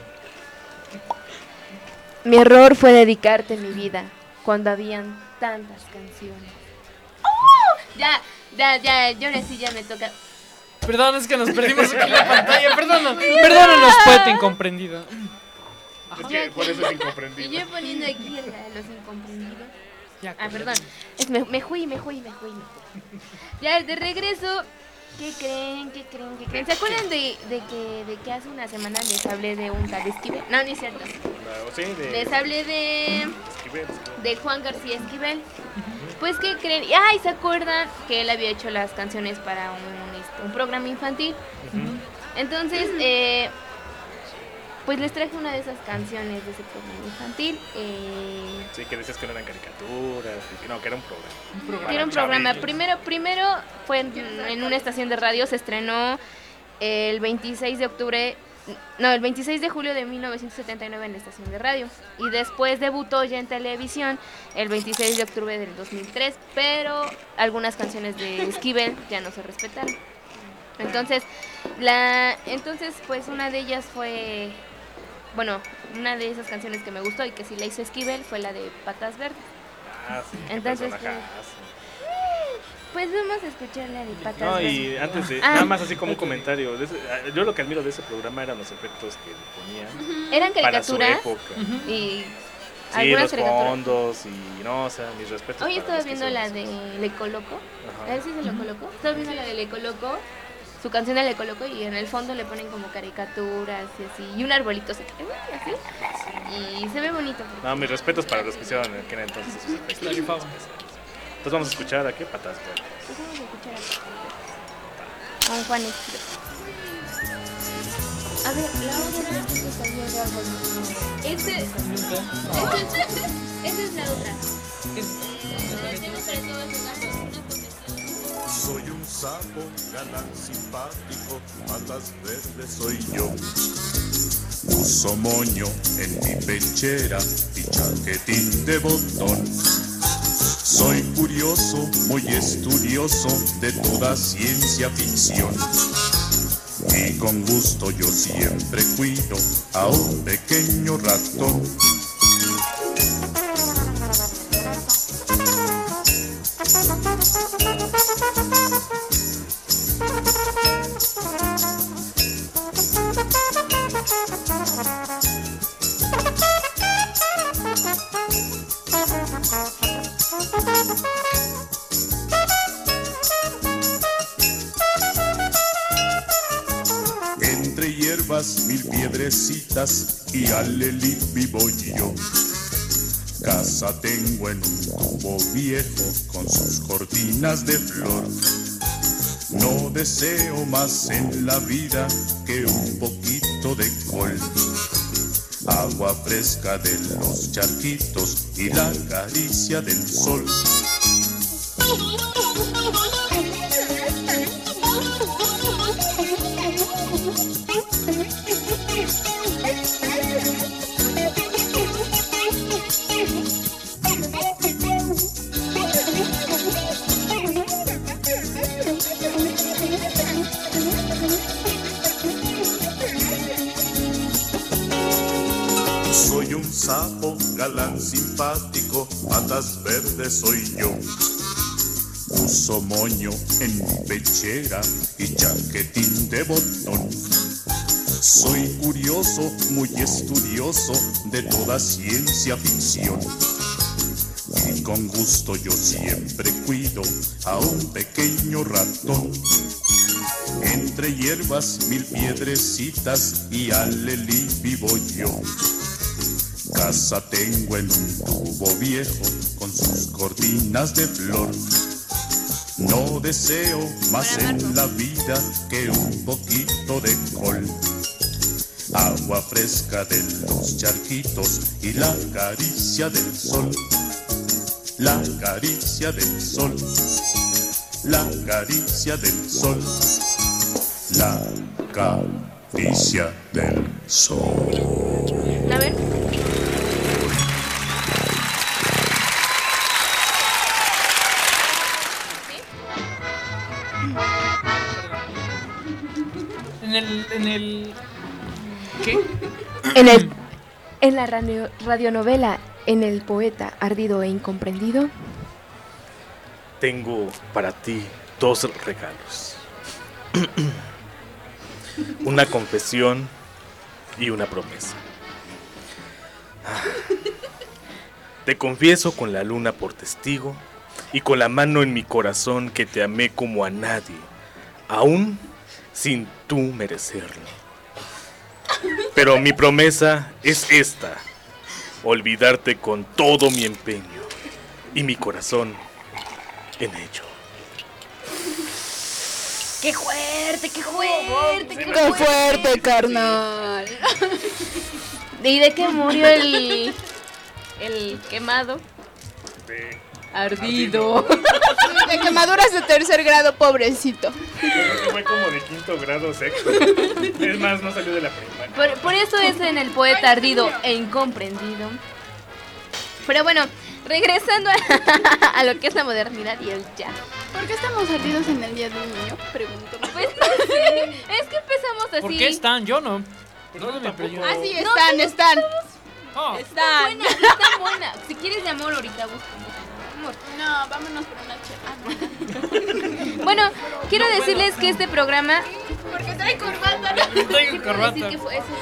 Mi error fue dedicarte mi vida cuando habían tantas canciones. ¡Oh! Ya, ya, ya, yo ahora sí ya me toca. Perdón, es que nos perdimos aquí en la pantalla. Perdónanos, perdónanos, poeta incomprendido. Es que por eso es incomprendido. Y yo poniendo aquí la de los incomprendidos. Ya, ah, perdón. Es me, me fui, me fui, me fui, me fui. Ya, de regreso. ¿Qué creen? ¿Qué creen? ¿Qué creen? ¿Se acuerdan de, de, que, de que hace una semana les hablé de un tal Esquivel? No, ni es cierto. No, sí, de... Les hablé de... Esquivel, Esquivel. De Juan García Esquivel. Pues, ¿qué creen? Ay, ¿se acuerdan que él había hecho las canciones para un, este, un programa infantil? Uh-huh. Entonces, eh, pues les traje una de esas canciones de ese programa infantil. Eh, Sí, que decías que no eran caricaturas, y que no, que era un programa. Un programa. Era un programa. Primero, primero fue en, en una estación de radio, se estrenó el veintiséis de octubre, no, el veintiséis de julio de mil novecientos setenta y nueve en la estación de radio. Y después debutó ya en televisión el veintiséis de octubre del dos mil tres, pero algunas canciones de Esquivel ya no se respetaron. Entonces, la, entonces pues una de ellas fue, bueno, una de esas canciones que me gustó y que sí la hizo Esquivel fue la de Patas Verdes. Ah, sí. Entonces, pues, personajazo. pues vamos a escuchar la de Patas No, Verdes. y antes de, Ah. nada más así como un comentario, de ese- yo lo que admiro de ese programa eran los efectos que le ponían. Eran para su caricaturas época. y Sí, algunas los caricaturas. fondos y no, o sea, mis respetos. Hoy para estaba los que viendo son la esos. de Le Coloco. Ajá. A ver si se lo coloco. Estaba viendo la de Le Coloco, su canción de Le Coloco, y en el fondo le ponen como caricaturas y así, y un arbolito así, así, y se ve bonito. No, mis respetos para los que hicieron en aquel entonces esos efectos. Está rifado. Entonces vamos a escuchar a qué patas verdes. Pues vamos a escuchar a Don Juan Esquivel. A ver, la otra es también de algo. Este, esta es la otra. Soy un sapo, galán simpático, patas verdes soy yo. Uso moño en mi pechera y chaquetín de botón. Soy curioso, muy estudioso de toda ciencia ficción. Y con gusto yo siempre cuido a un pequeño ratón. Entre hierbas mil piedrecitas y alelí vivo yo. Casa tengo en un tubo viejo con sus cortinas de flor. No deseo más en la vida que un poquito de col. Agua fresca de los charquitos y la caricia del sol. Soy un sapo galán simpático, patas verdes soy yo. Uso moño en mi pechera y chaquetín de botón. Soy curioso, muy estudioso de toda ciencia ficción. Y con gusto yo siempre cuido a un pequeño ratón. Entre hierbas mil piedrecitas y alelí vivo yo. Casa tengo en un tubo viejo con sus cortinas de flor. No deseo más en la vida que un poquito de col. Agua fresca de los charquitos y la caricia del sol. La caricia del sol. La caricia del sol. La caricia del sol. A ver. En En el, en el... ¿Qué? En el en la radio- radionovela En el poeta ardido e incomprendido. Tengo para ti dos regalos. Una confesión y una promesa. Te confieso con la luna por testigo y con la mano en mi corazón que te amé como a nadie, aún sin tú merecerlo. Pero mi promesa es esta: olvidarte con todo mi empeño y mi corazón en ello. ¡Qué fuerte, qué fuerte, qué ¡Qué fuerte! fuerte, carnal! ¿Y de qué murió el el quemado? Ardido. De quemaduras de tercer grado, pobrecito. Creo que fue como de quinto grado sexto. Es más, no salió de la primaria. Por, por eso es en el poeta ardido e incomprendido. Pero bueno, regresando a, a lo que es la modernidad y el jazz. ¿Por qué estamos ardidos en el día del niño? Pregunto. Pues no sé, es que empezamos así. ¿Por qué están? Yo no. Perdóname, pero yo... Ah, sí, están, están. Oh. Está buena, está buena. Si quieres de amor, ahorita buscamos. Amor. No, vámonos por una chela. Bueno, quiero decirles que este programa... Porque trae corbata. Traigo Sí, puedo corbata. decir que fue eso,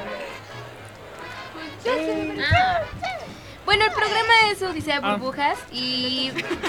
Odisea Burbujas. Ah. Bueno, el programa es Odisea Ah. Burbujas y...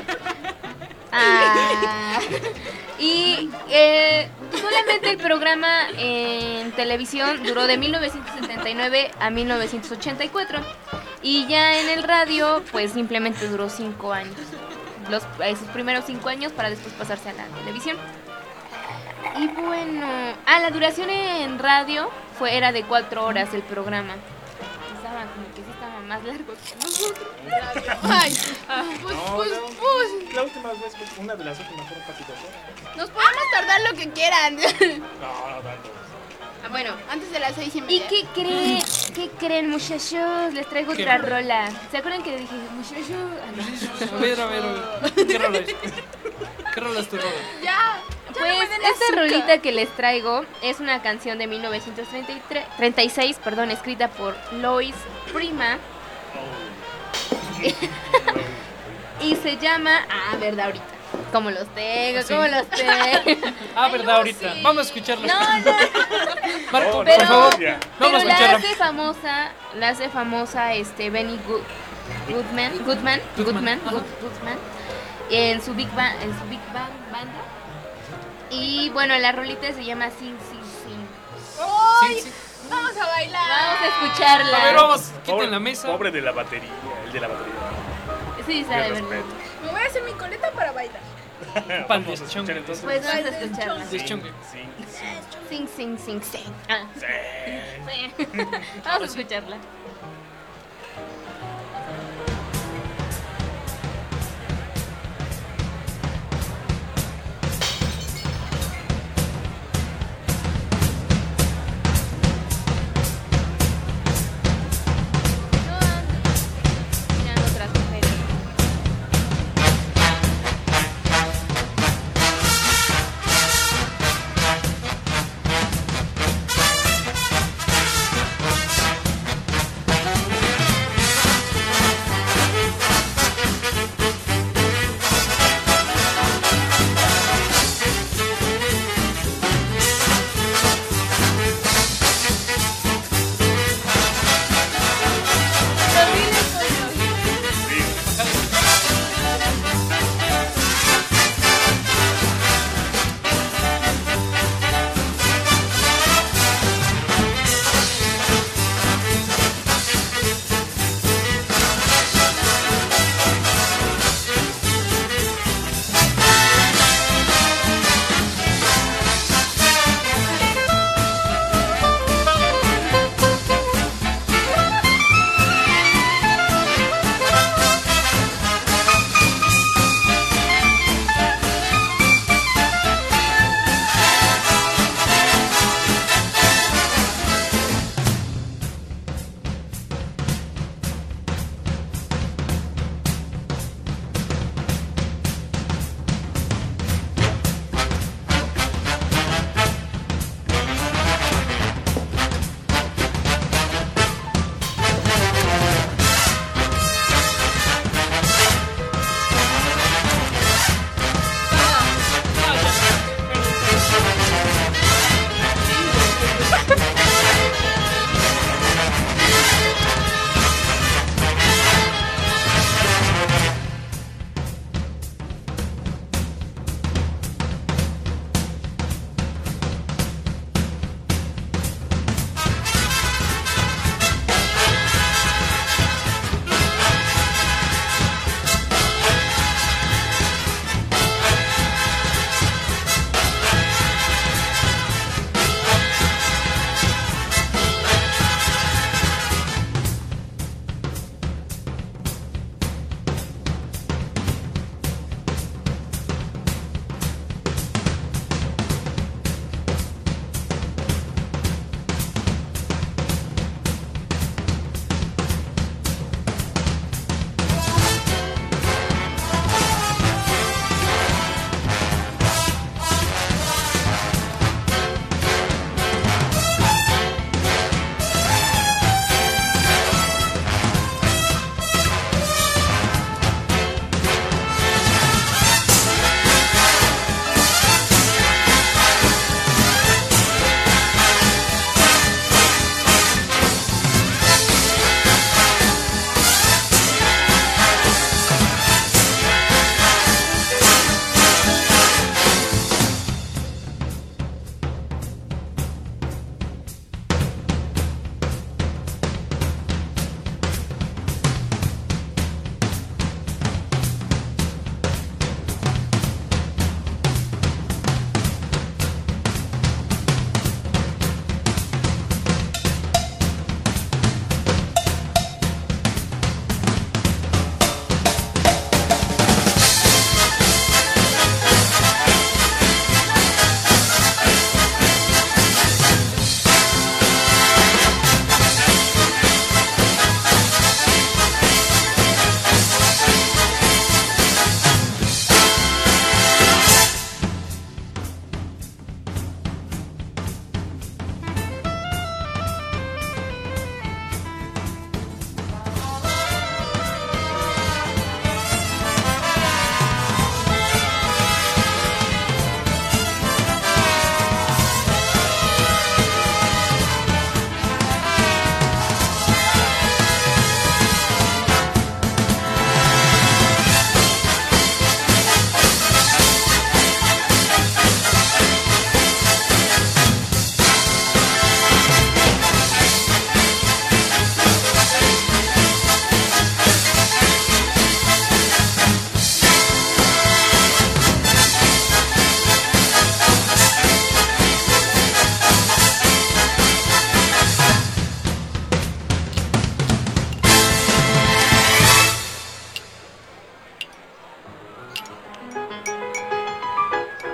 Ah, y eh, solamente el programa en televisión duró de mil novecientos setenta y nueve a mil novecientos ochenta y cuatro y ya en el radio pues simplemente duró cinco años, los, esos primeros cinco años para después pasarse a la televisión. Y bueno, ah, la duración en radio fue era de cuatro horas el programa. Estaba como que sí estaba más largo que nosotros. Ay, pues, No, pues, no. pues. La última vez, que- una de las últimas fueron casi dos horas. Nos podemos tardar lo que quieran. No, no tanto. Ah, bueno, Antes de las seis y ¿y media. qué creen? ¿Qué creen, muchachos? Les traigo ¿Qué? otra rola. ¿Se acuerdan que le dije, muchachos? Ah, no. A ver, a ver, a ver. ¿Qué rola es? ¿Qué rola es tu rola? Ya. ya Pues no me den esta azúcar. rolita que les traigo es una canción de mil novecientos treinta y seis, perdón, escrita por Lois Prima. Y se llama... Ah, verdad, ahorita. Como los tengo, Sí. como los tengo. Ah, verdad, ahorita. Vamos a escucharla. No, no. Marco, No, Pero, por favor. ya. pero Vamos a la escucharla. hace famosa, la hace famosa este Benny Good- Goodman, Goodman, Goodman, Goodman, ajá. Good- Goodman, en su Big Bang, en su Big Bang banda. Y bueno, la rolita se llama Sing Sing Sing. ¡Ay! Sí, sí. Vamos a bailar. Vamos a escucharla. A ver, vamos. Pobre, Quiten la mesa. pobre de la batería, el de la batería. Sí, Mi sabe verdad. respeto. Me voy a hacer mi coleta para bailar. Pan Vamos a de escuchar chongue. entonces. Pues vamos a escucharla. De chongue. Sí, Sing Sing Sing Sing. Ah. sí. Sí. Vamos a escucharla. No andes mirando otras mujeres. Thank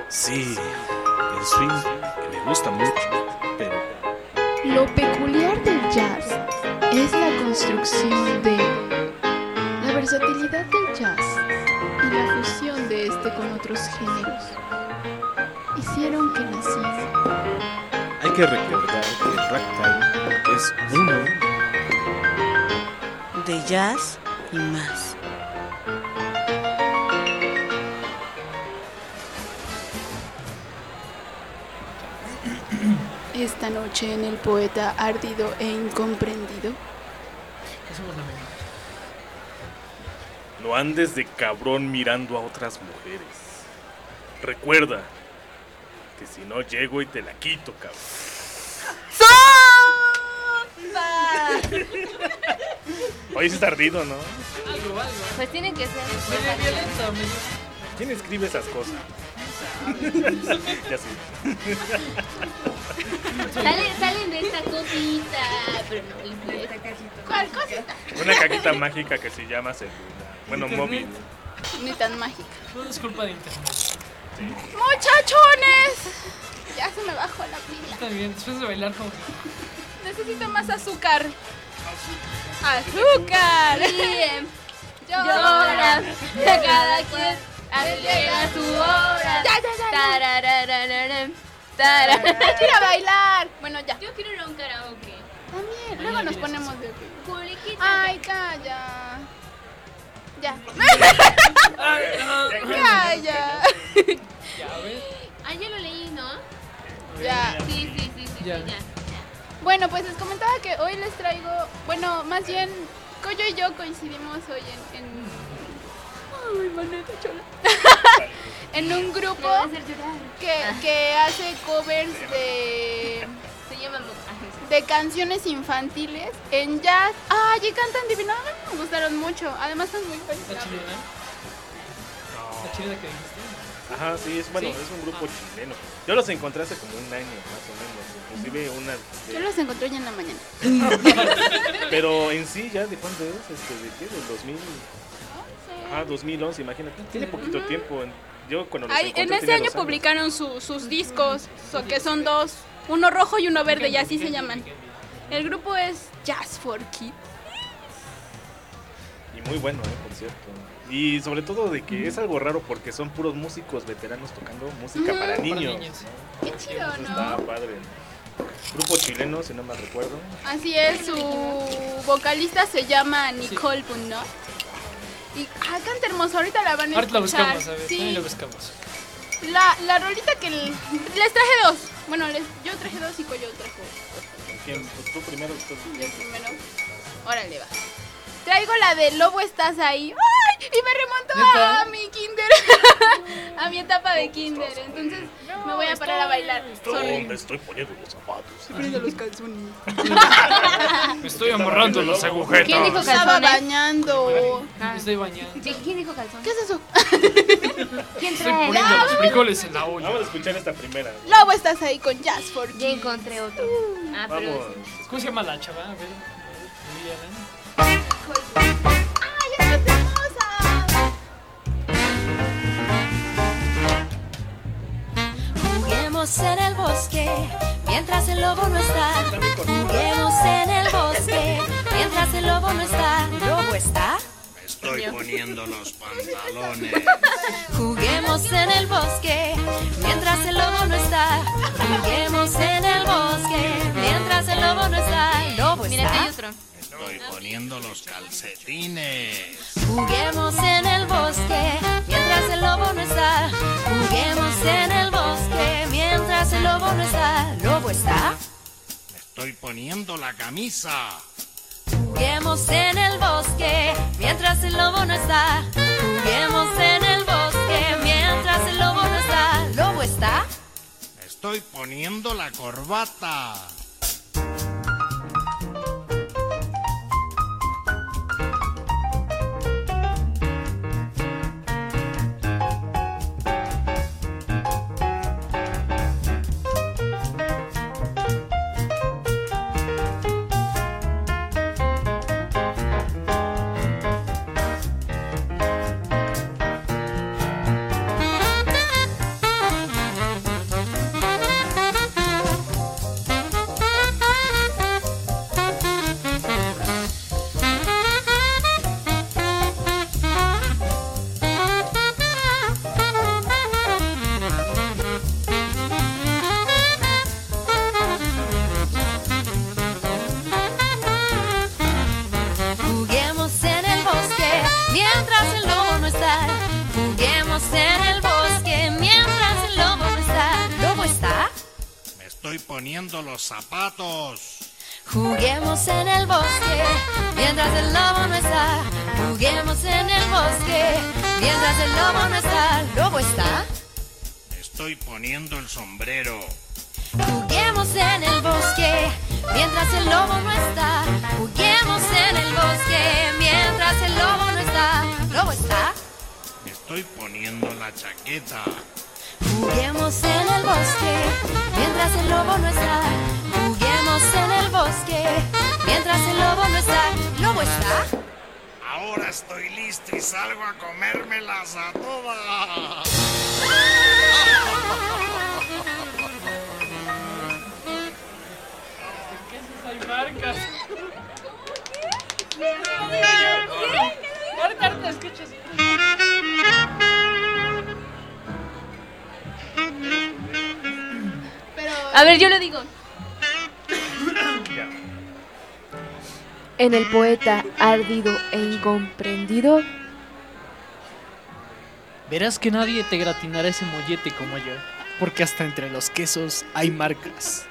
Sí, el swing me gusta mucho, pero... Lo peculiar del jazz es la construcción de la versatilidad del jazz y la fusión de este con otros géneros. Hicieron que naciera. Hay que recordar que el ragtime es uno de jazz y más. Esta noche en El Poeta Ardido e Incomprendido. No andes de cabrón mirando a otras mujeres. Recuerda que si no llego y te la quito, cabrón. Hoy es ardido, ¿no? Algo, algo. Pues tiene que ser. Medio violento, medio. ¿Quién escribe esas cosas? Ya sé. Sale, salen de esta cosita, pero no de esta cajita. ¿Cuál cosita? Una cajita mágica que se llama celular. Bueno, móvil. Ni tan mágica. Todo es culpa de internet. Sí. ¡Muchachones! Ya se me bajó la pila. Está bien, después de bailar como... Necesito más azúcar. ¡Azúcar! Bien. Llora. De cada quien llega su hora. Ya, ya, ya. Tarararararam, Hay que ir a tarararararam. bailar. Bueno, ya. Yo quiero ir a un karaoke. También. Luego nos ponemos de Publiquita. Ay, calla. Ya. Calla. Ya ves. Ah, ya lo leí, ¿no? Ya. Sí, sí, sí, sí, Ya. sí, ya. Bueno, pues les comentaba que hoy les traigo, bueno, más bien, Coyo y yo coincidimos hoy en, en... Ay, maneta chola. En un grupo Me va a hacer llorar. que, que hace covers de, Se llama Mo- de canciones infantiles en jazz. Ay, y cantan divino. Ay, me gustaron mucho. Además están muy ¿La bailables. chilena? ¿La chilena que dijiste? Ajá, sí, es, bueno, ¿Sí? es un grupo chileno. Yo los encontré hace como un año, más o menos. Inclusive una... de- Yo los encontré ya en la mañana. Pero en sí, ¿ya de cuándo es? Este, ¿de qué? ¿Del dos mil? Ah, dos mil once, imagínate. Tiene poquito tiempo. Yo cuando los Ay, encontré en ese tenía año dos años. publicaron su- sus discos, so que son dos, uno rojo y uno verde, y así se llaman. El grupo es Jazz for Kids. Y muy bueno, eh, por cierto. Y sobre todo de que es algo raro porque son puros músicos veteranos tocando música Ujú. para Para niños. niños. Qué chido, Eso está ¿no? padre. Grupo chileno, si no mal recuerdo. Así es, su vocalista se llama Nicole Bunot. Y ah, canta hermoso, ahorita la van a Ahorita la escuchar. buscamos, a ver. Sí. También la buscamos. La, la rolita que el- les traje dos. Bueno, les- yo traje dos y Coyo trajo ¿Quién? Pues tú primero. tú- yo primero. Órale, va. Traigo la de Lobo estás ahí. ¡Ay! Y me remontó ¿Neta? a mi kinder. A mi etapa de kinder. Entonces me voy a parar a bailar. No, Sorry. me estoy poniendo los zapatos. Estoy poniendo los calzones. Me estoy amarrando las agujetas. ¿Quién dijo Estaba calzones? bañando. Me estoy bañando. Sí, ¿quién dijo calzón? ¿Qué es eso? ¿Quién Estoy trae? poniendo los frijoles en la olla. Vamos a escuchar esta primera. Lobo estás ahí con Jazz for Ya Kids. encontré otro. Ah, Vamos. pero... ¿Cómo se llama la chava? A ver. ¡Ay, estás hermosa! Juguemos en el bosque mientras el lobo no está. Juguemos en el bosque mientras el lobo no está. ¿Lobo está? Me estoy poniendo los pantalones. Juguemos en el bosque mientras el lobo no está. Juguemos en el bosque mientras el lobo no está. ¿Lobo Mira, aquí hay está? otro. Estoy poniendo los calcetines. Juguemos en el bosque mientras el lobo no está. Juguemos en el bosque mientras el lobo no está. ¿Lobo está? Me estoy poniendo la camisa. Juguemos en el bosque mientras el lobo no está. Juguemos en el bosque mientras el lobo no está. ¿Lobo está? Me estoy poniendo la corbata. poniendo los zapatos. Juguemos en el bosque mientras el lobo no está. Juguemos en el bosque mientras el lobo no está. ¿Lobo está? Estoy poniendo el sombrero. Juguemos en el bosque mientras el lobo no está. Juguemos en el bosque mientras el lobo no está. ¿Lobo está? Estoy poniendo la chaqueta. Juguemos en el bosque mientras el lobo no está. Juguemos en el bosque mientras el lobo no está. ¿Lobo está? Ahora estoy listo y salgo a comérmelas a todas. Hay marcas. Ahorita, ahorita escuchas. Pero... A ver, yo lo digo. En el poeta ardido e incomprendido. Verás que nadie te gratinará ese mollete como yo, porque hasta entre los quesos hay marcas.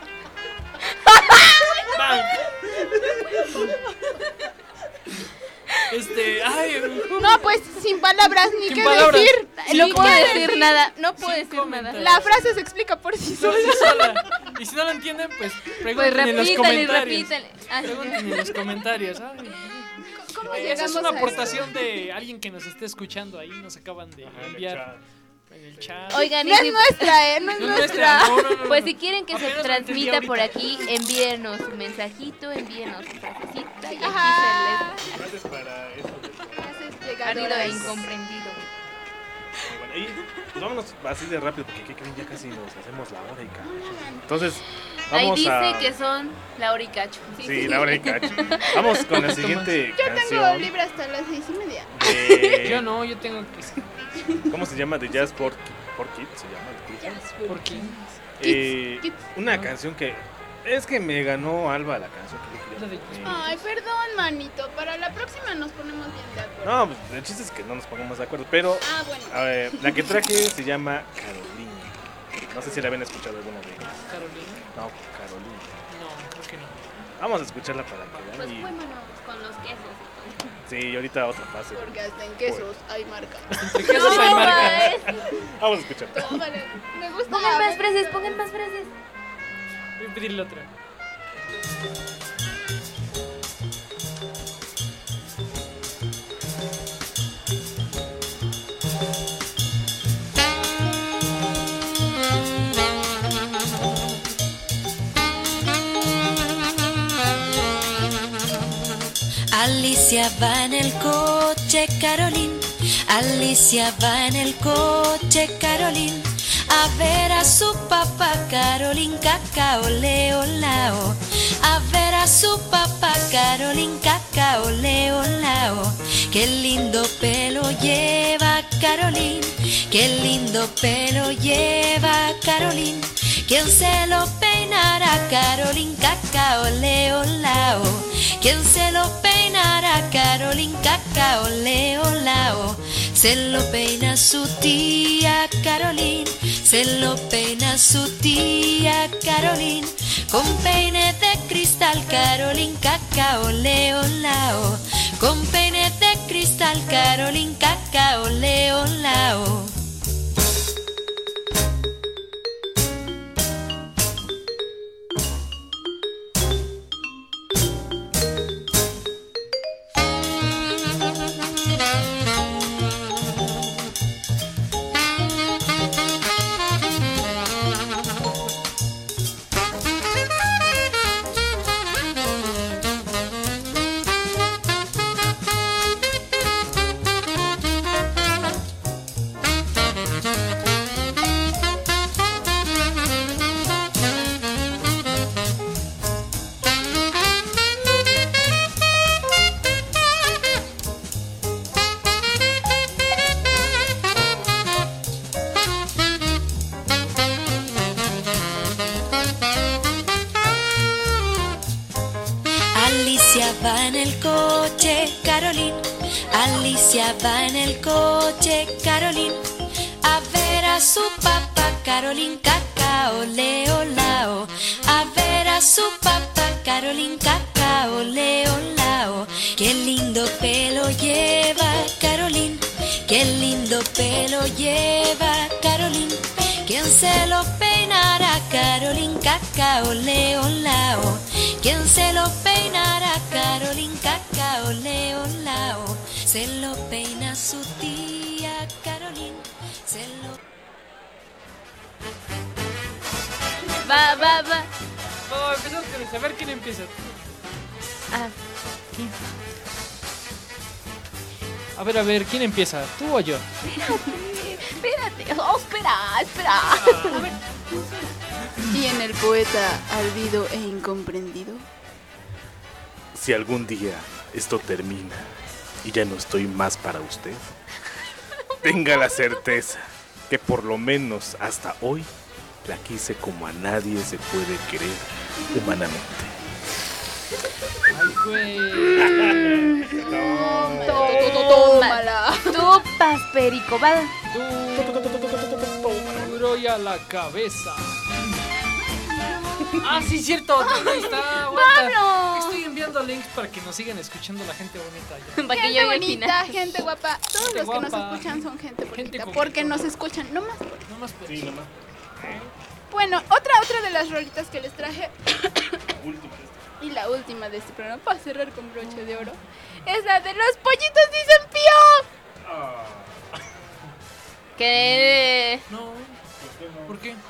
Este, ay, no, pues sin palabras ni sin qué palabras. decir. No Ni puedo qué decir nada, no puedo decir nada. La frase se explica por sí sola. Sí, sola. Y si no lo entienden, pues pregúntenle Pues en los repítale, comentarios. repítale. Ah, Pregúntenle en los comentarios. Ay. ¿Cómo Esa es llegamos una a esto? aportación de alguien que nos esté escuchando ahí, nos acaban de enviar en el chat. Oigan, No y es si- nuestra, ¿eh? No es No es nuestra. nuestra, no, no, no, Pues no. si quieren que Apenas se lo entendí transmita por ahorita. aquí, envíenos un mensajito, envíenos su frasecita y Ajá. aquí Gracias para eso. Haces se les llegar ardido horas. e incomprendido. Bueno, y pues vámonos así de rápido porque ¿qué creen? Ya casi nos hacemos la hora y cacho. Entonces, Ahí vamos dice a... que son la hora y cacho. Sí, la hora y cacho. Vamos con la siguiente Yo tengo canción. libre hasta las seis y media. de- Yo no, yo tengo que... ¿Cómo se llama? De Jazz for, for Kids se llama el grupo. ¿Por qué? Eh, Kids. Una canción que... Es que me ganó Alba la canción que yo quería. Eh, Ay, perdón, manito. Para la próxima nos ponemos bien de acuerdo. No, pues el chiste es que no nos pongamos de acuerdo, pero Ah, bueno. a ver, la que traje se llama Carolina. No sé si la habían escuchado alguna vez. ¿Carolina? No, Carolina. No, creo que no. Vamos a escucharla para que Pues vean. y- vámonos con los quesos. Sí, y ahorita otra fase. Porque hasta en quesos hay marca. ¿De qué eso hay marca? Vamos a escuchar. Tómale. Me gusta. Pongan más frases, pongan más frases. Voy a pedirle otra. Alicia va en el coche, Carolín. Alicia va en el coche, Carolín. A ver a su papá, Carolín, cacao, leo, lao. A ver a su papá, Carolín, cacao, leo, lao. Qué lindo pelo lleva, Carolín. Qué lindo pelo lleva, Carolín. ¿Quién se lo peinará, Carolín, cacao, leo, lao? ¿Quién se lo peinará, Carolín, cacao, leo, lao? Se lo peina su tía Carolín, se lo peina su tía Carolín, con peine de cristal, Carolín, cacao, leo, lao. Con peine de cristal, Carolín, cacao, leo, lao. Alicia va en el coche, Carolín. Alicia va en el coche, Carolín. A ver a a su papá Carolín cacao, leo lao. A ver a su papá Carolín cacao, leo lao. Qué lindo pelo lleva Carolín, qué lindo pelo lleva Carolín. ¿Quién se lo peinará? Carolín cacao, león lao. ¿Quién se lo peinará? Carolín cacao, león lao. Se lo peina su tía Carolín. Se lo... Va, va, va. Oh, empezamos con eso. A ver quién empieza. Ah, A ver, a ver, ¿quién empieza? ¿Tú o yo? Espérate, espérate. Oh, espera, espera. A ver. Y en el poeta ardido e incomprendido. Si algún día esto termina y ya no estoy más para usted, tenga la certeza que por lo menos hasta hoy la quise como a nadie se puede querer humanamente. Ay, güey. Tómala. Tupas, pericobada. Duro y a la cabeza. Ah, sí, cierto. Ahí está. Aguanta. ¡Pablo! Estoy enviando links para que nos sigan escuchando la gente bonita allá. Para que Gente yo bonita, gente guapa. Todos Gente los que guapa. nos escuchan son gente bonita. Gente con- porque nos escuchan, no más. No más por Sí, nomás. Bueno, otra, otra de las rolitas que les traje. Y la última de este programa, para cerrar con broche de oro, es la de los pollitos dicen pío. Que... No. ¿Por qué?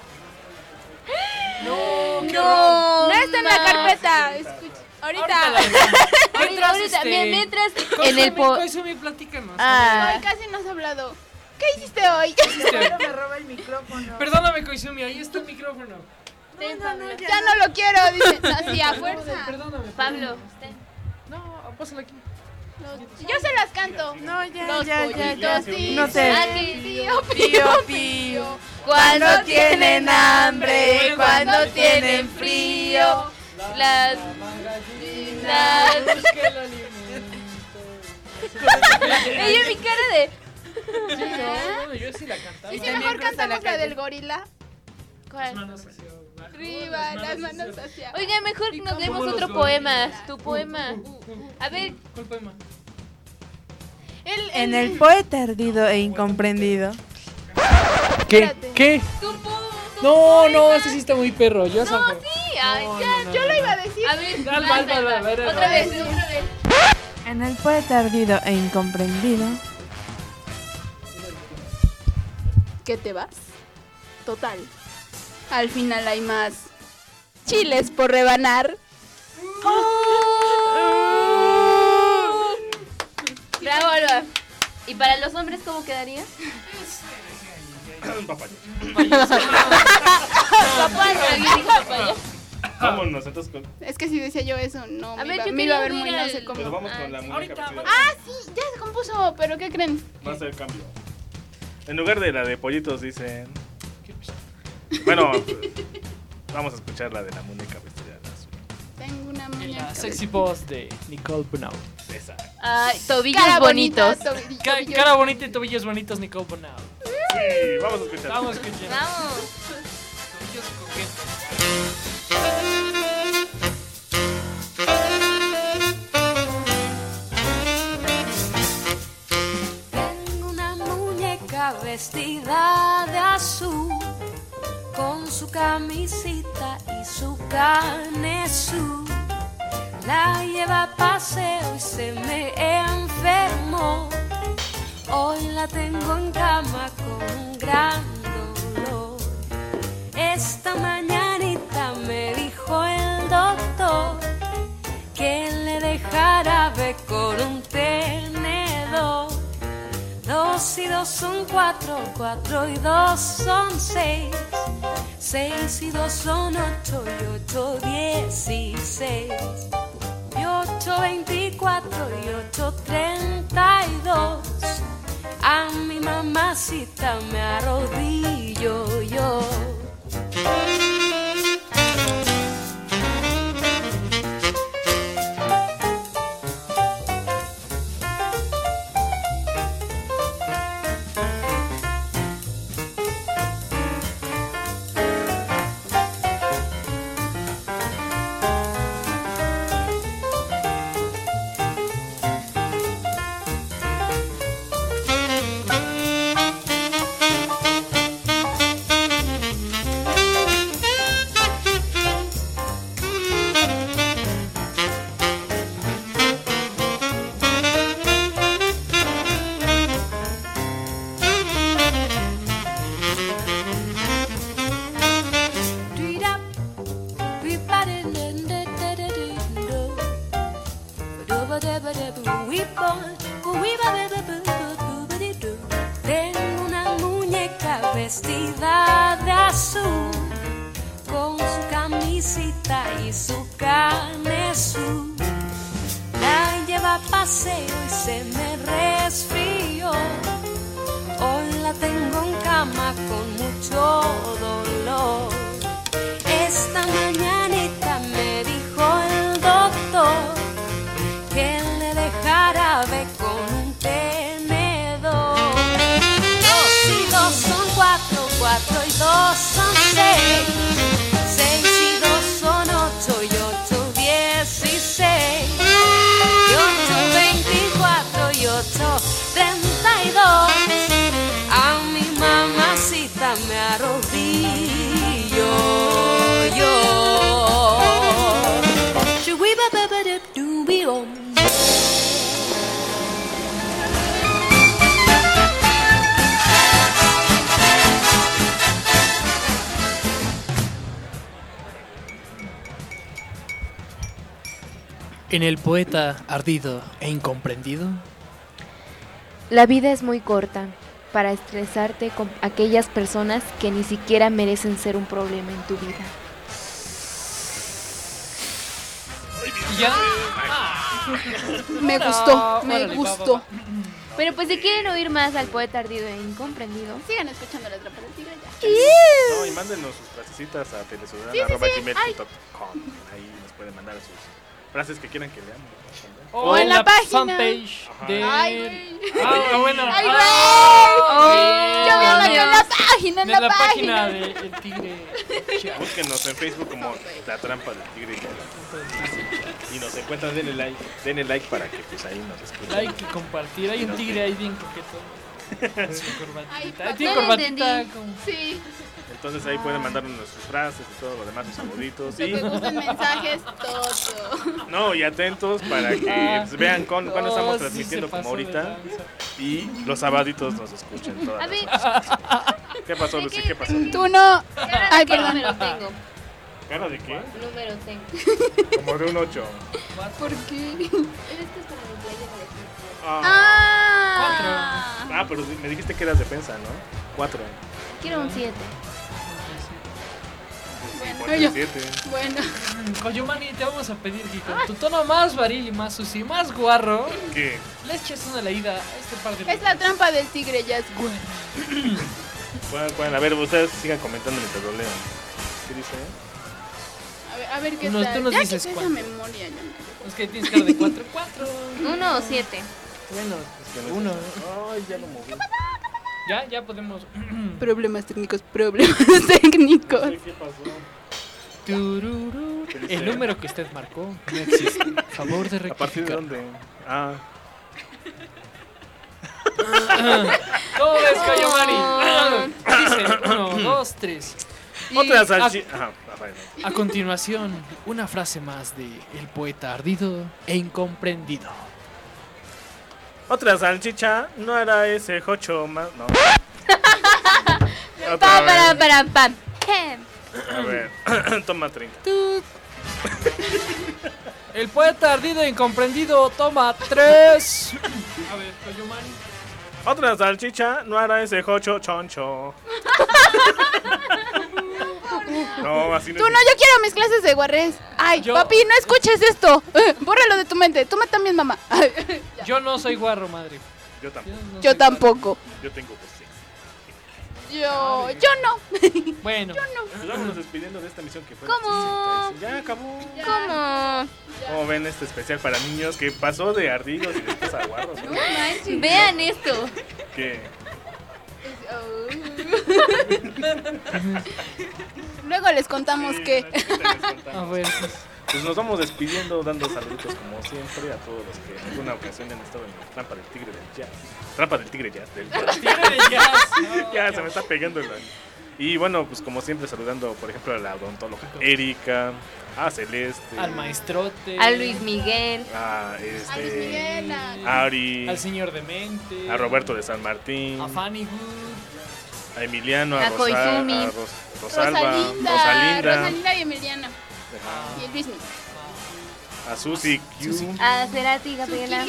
No, qué no, horror. no está en la más. carpeta. Escucha, ahorita. Ahorita la dejamos. Ahorita, Mientras, ahorita, este, mientras Koizumi, en el po... Koizumi, platícanos. Ah. Ay, casi no has hablado. ¿Qué hiciste hoy? Hiciste? Me roba el micrófono. Perdóname, Koizumi, ahí está el micrófono. No, no, ya no lo quiero, dice. Así a fuerza. Perdóname. Pablo. No, pásala aquí. Yo se las canto. No, ya, Los ya, ya, ya. pollitos dicen No sé. Ah, que- pío, Pío, pío. Cuando Cuando tienen hambre, cuando tienen frío, las... las... Ella mi cara de... Sí, no, bueno, yo sí la cantaba. Y si mejor cantamos la del gorila. Las ¿Cuál? manos hacia abajo, Arriba, las manos hacia abajo. Oiga, mejor nos como leemos los otro gorilas. poema. Tu poema. A ver, ¿Cuál poema? El, En el poeta ardido e incomprendido. ¿Qué? Espérate. ¿Qué? tu po... tu No, poema. no, ese sí está muy perro. Yo No, zafo. sí. Ay, No, ya. no, no, Yo no. lo iba a decir. A ver, Dale, va, dale, va, dale, va. dale, Otra dale. vez, otra vez. En el poeta ardido e incomprendido. ¿Qué te vas? Total. Al final hay más chiles por rebanar. Bravo, Alba. ¿Y para los hombres cómo quedaría? Papaya. Papaya, alguien dijo papaya. Vámonos, entonces. Con... Es que si decía yo eso, no, A me, ver, iba, yo me iba a ver quería muy ir no al- sé cómo. Pero vamos Ah, con la música. ahorita, vestida. Ah, sí, ya se compuso, pero ¿qué creen? Va a ser cambio. En lugar de la de pollitos dicen. Bueno, vamos a escuchar la de la muñeca vestida de azul. Tengo una En muñeca. la sexy voz de Nicole Bonau. Esa. Ay, tobillos Cara bonita, bonitos. tobillos- Ca- tobillos. cara bonita y tobillos bonitos, Nicole Bonau. Sí, vamos a escuchar. Vamos, escuchen. Vamos. Tobillos coquetos. Tengo una muñeca vestida de azul, con su camisita y su canesú. La lleva a paseo y se me enfermó. Hoy la tengo en cama con un gran dolor. Esta mañanita me dijo el doctor que le dejara ver con un tenedor. Dos y dos son cuatro, cuatro y dos son seis, seis y dos son ocho y ocho dieciséis, y ocho veinticuatro y ocho treinta y dos. A mi mamacita me arrodillo yo. vestida de azul, con su camisita y su canesú. La lleva a paseo y se me resfrió. Hoy la tengo en cama con mucho dolor. Esta mañanita me dijo el doctor que le dejara ver con un tenedor. Dos y dos son cuatro, cuatro y dos son seis, seis y dos son ocho y ocho dieciséis, y ocho veinticuatro y ocho treinta y dos. A mi mamacita me arrodillo yo. Shuiba-ba-ba-dip-doo-bi-om. En el poeta ardido e incomprendido. La vida es muy corta para estresarte con aquellas personas que ni siquiera merecen ser un problema en tu vida. ¿Ya? Me gustó, me gustó. Pero pues si quieren oír más al poeta ardido e incomprendido, sigan escuchando la trampa del tigre ya. No, y mándenos sus frasecitas a telesudana Sí, sí, arroba sí. gmail punto com. Ahí nos pueden mandar sus frases que quieran que leamos. O en la fanpage de... Ay, güey. Ah, bueno. Ay, güey. Ah, Yo veo la, Dios. en la página, en De la, la página página. de El Tigre. Búsquenos en Facebook como La Trampa del Tigre y nos encuentran, denle like, denle like para que pues ahí nos escuchen. Like y compartir. Hay un tigre ahí bien coqueto. Su corbatita. Ay, Tiene no lo corbatita entendí. como... Sí. Entonces ahí pueden mandarnos sus frases y todo lo demás, sus favoritos. Lo Y, que gusten mensajes, todo. no, y atentos para que pues, vean con, cuándo Oh, estamos sí transmitiendo se como pasó de ahorita. lanza. Y los sabaditos nos escuchen todas A las ver. horas. ¿Qué pasó, Lucy? ¿Qué pasó? Tú no. Ay, ¿qué perdón. número tengo? ¿Cara de qué? Número tengo. Como de un ocho. ¿Por qué? Este es para mi playa de Ah. Ah, pero me dijiste que eras defensa, ¿no? Cuatro. Quiero un siete. Bueno, yo- siete. Bueno. Koyumani, te vamos a pedir que con tu tono más varil y más sucio y más guarro, ¿Qué? le eches una leída a este par de Es la trampa del tigre, ya es bueno. Pueden, pueden, a ver, ustedes sigan comentando mientras lo lean. ¿Qué dice? A ver, a ver qué Nos- tal. tú nos ya dices quité esa cuánto. memoria. Ya. Es que tienes cara de cuatro, cuatro. ¿Uno o siete? Bueno, Es que no uno. Ay, ya lo moví. Ya, ya podemos. Problemas técnicos, problemas técnicos. ¿Qué pasó? Tururú. ¿Qué dice? El número que usted marcó no existe. Favor de ¿A partir de rectificar. dónde? Ah, ¿Cómo ves, Koyumani? Dice uno, dos, tres. Y otra a- salchicha. Ajá, Rafael. A continuación, una frase más de El poeta ardido e incomprendido. Otra salchicha, no era ese jocho más. No. Otra Pam, vez. pam, pam, pam. ¿Qué? A ver, toma treinta. El poeta ardido e incomprendido toma tres. A ver, Koyumani. Otra salchicha, no era ese jocho choncho. No, así no Tú es. no, yo quiero mis clases de guarrés. Ay, Yo- papi, no escuches esto. Eh, bórralo de tu mente. Tú también, mamá. Ay, Yo no soy guarro, madre. Yo tampoco. no yo soy tampoco. Yo tengo pues seis. Yo, yo no. guarro. Bueno, Nos vamos despidiendo de esta misión que fue. ¿Cómo? la Ya acabó. ¿Cómo? Como ven este especial para niños que pasó de ardidos y después a guarros? ¿no? Vean esto. Que Luego les contamos sí, que. ahorita les contamos. a ver. Pues nos vamos despidiendo, dando saludos como siempre a todos los que en alguna ocasión han estado en la trampa del tigre del jazz. Trampa del tigre jazz. Del jazz. Tigre de jazz. Ya se me está pegando el. Y bueno, pues como siempre saludando, por ejemplo, a la odontóloga Erika, a Celeste, Al maestrote. A Luis Miguel. a A Luis este, Miguel, a- a Ari, Al señor Demente. a Roberto de San Martín, A Fanny Good. a Emiliano, a, A Rosa- Koizumi. a Ros- Rosalba, Rosalinda. Rosalinda, Rosalinda y Emiliano. ajá, Y el Luismi. a Susi Q, A Cerati, Gabriela.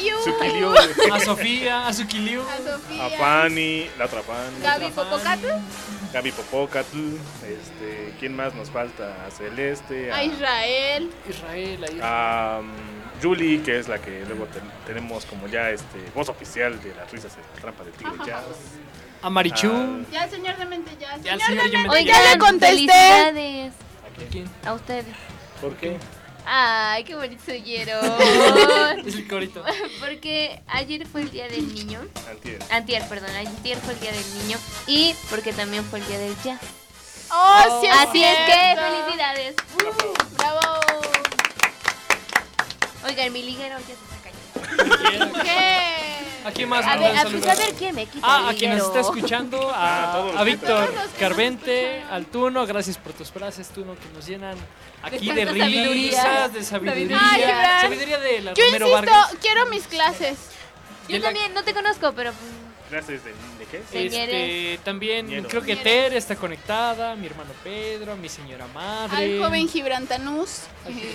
Gaby Popocatl, este, ¿quién más nos falta? A Celeste, A Israel. Israel, ahí. a um, Julie, que es la que luego ten- tenemos como ya este voz oficial de las risas en la trampa del tigre jazz. A Marichu. Ah, Ya, señor Demente, ya. Ya, Señor, señor Demente, Demente, ya Oigan, le contesté. felicidades ¿a quién? a ustedes. ¿Por qué? Ay, qué bonito se oyeron. Es el corito. Porque ayer fue el día del niño. Antier. Antier, perdón, ayer fue el día del niño. Y porque también fue el día del jazz. Oh, sí es Así es que cierto. felicidades. Uh, bravo. Oigan, mi liguero ya se está cayendo. ¿Qué? ¿A quién más A mandan ver, a, pues, saludos? a ver quién me quita Ah, el a quien nos liguero. está escuchando, Ah, a, todos los a que Víctor están. Carvente, al Tuno, gracias por tus frases, Tuno, que nos llenan aquí de tanta risas, sabiduría. de sabiduría, Ay, Gibran. sabiduría de la Yo Romero insisto, Vargas. quiero mis clases. De Yo la- también, no te conozco, pero pues, ¿Clases de, de qué? Este, también Ñero. creo que Ter está conectada, mi hermano Pedro, mi señora madre. Al joven Gibrantanús. Eh,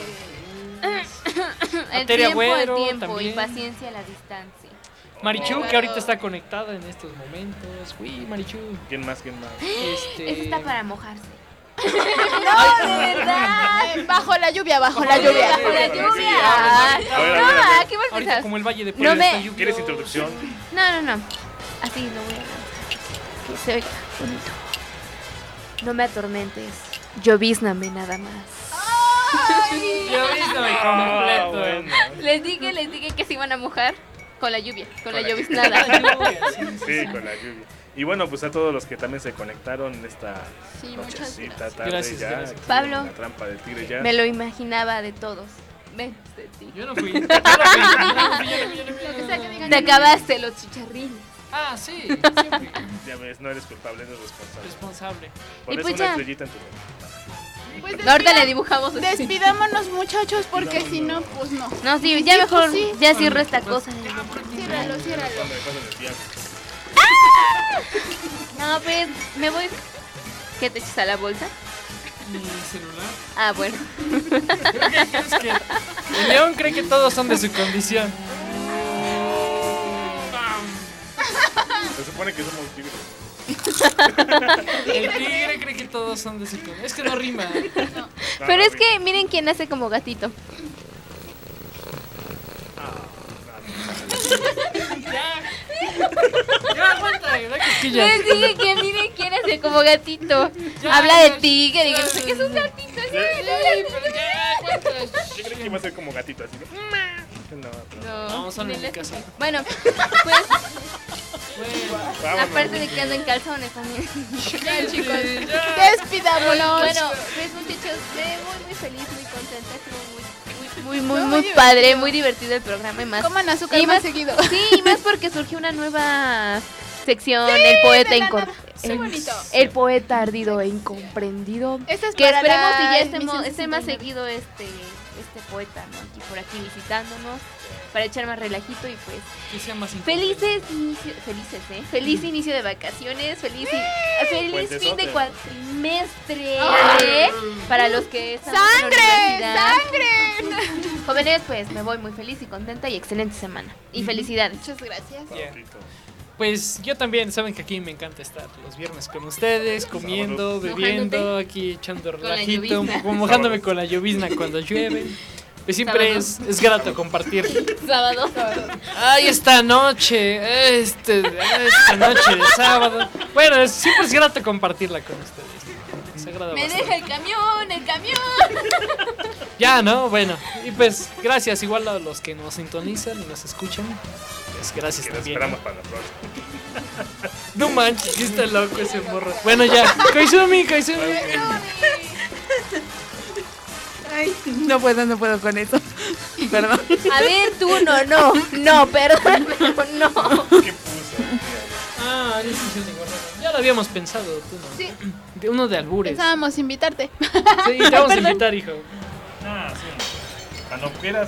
el Teria tiempo, Güero el tiempo también. y paciencia a la distancia. Marichu, Claro. que ahorita está conectada en estos momentos. Uy, Marichu. ¿Quién más? ¿Quién más? Este... Ese está para mojarse. no, de verdad. Eh, bajo la lluvia, bajo la lluvia. Bajo la Sí, lluvia. a ver, a ver, a ver. No, ah, qué mal Ahorita pensado. como el Valle de No Puebla me- está lluvioso. ¿Quieres introducción? No, no, no. Así lo voy a lanzar. Que se oiga bonito. No me atormentes. Llovízname nada más. Llovízname Ah, completo. bueno. Les dije, les dije que se iban a mojar con la lluvia, con, la, la lloviznada. Sí, con la lluvia. Y bueno, pues a todos los que también se conectaron en esta Sí, muchas nochecita, gracias. tarde Gracias, ya. gracias. aquí Pablo. en La trampa del tigre ya. Me lo imaginaba de todos. Ven, de ti. Yo no fui. Yo no fui. Yo no fui, yo no fui, yo no fui, yo no fui. Lo que sea que digan. Te acabaste los chicharrines. Ah, sí, siempre. Ya ves, no eres culpable, eres responsable. Responsable. Pones pues una ya. estrellita en tu Pues Ahorita despida- le dibujamos así. Despidámonos, muchachos, porque si no, pues no. No, sí, ya Sí, mejor, pues sí. ya cierro esta cosa. Ciérralo, ciérralo. Cuando dejas en el piano. No, pues, me voy. ¿Qué te echas a la bolsa? Mi celular. Ah, bueno. Creo que, es que el león cree que todos son de su condición. Se supone que somos tigres. El tigre cree que todos son de su condición. Es que no rima. Pero es que miren quién hace como gatito. Ya, aguanta, ¿verdad? Cosquillas. Les dije que miren quién hace como gatito. Ya, Habla de ya. tigre y que no sé qué es un gatito. ¿sí? Yo creí que iba a ser como gatito, así. ¿no? No, pero- No, solo en mi Dile- casa. Bueno, pues, Vámonos. aparte de que ando en calzones también. Ya, chicos. Ya. Despidámonos. Bueno, pues muchachos, me voy muy feliz, muy contenta. Estuvo muy, muy, muy, muy, muy padre, muy divertido el programa y más. Coman azúcar y más más seguido. Sí, y más porque surgió una nueva sección, el poeta de la incor- nada. Qué el, bonito. el poeta ardido e incomprendido. Esta es Que para esperemos la y ya estemos, emisión esté más sesenta y nueve. seguido este, este poeta, ¿no? Aquí por aquí visitándonos para echar más relajito y pues Que sea más incómodo. felices inicio, felices, ¿eh? Feliz inicio de vacaciones, feliz y- feliz Puentesote. fin de cuatrimestre Ay. ¿eh? Para los que estamos en la ¡Sangre! universidad. ¡Sangre! Jóvenes, pues me voy muy feliz y contenta y excelente semana. Y felicidades. Muchas gracias. Yeah. Papito. Pues yo también, saben que aquí me encanta estar los viernes con ustedes, comiendo, Mojándote. bebiendo, aquí echando la relajito, un llovizna. poco mojándome con la llovizna cuando llueve. Pues siempre Sábado. es, es grato compartir. Sábado. Ay, esta noche, este, esta noche de sábado. Bueno, es- siempre es grato compartirla con ustedes. Se agrada Me bastante. deja el camión, el camión. Ya, ¿no? Bueno, y pues gracias igual a los que nos sintonizan y nos escuchan. Pues gracias Que nos también. esperamos para la próxima. No manches, que está loco ese morro. Bueno, ya. Koizumi, Koizumi. Ay, no puedo, no puedo con eso. Perdón. A ver, tú no, no, no, perdón, pero no. ¿Qué puso? Ah, ya se hizo de gorra. Ya lo habíamos pensado, tú no. Sí. De uno de albures. Pensábamos invitarte. Sí, te vamos a invitar, hijo. Ah, sí. Cuando quieras.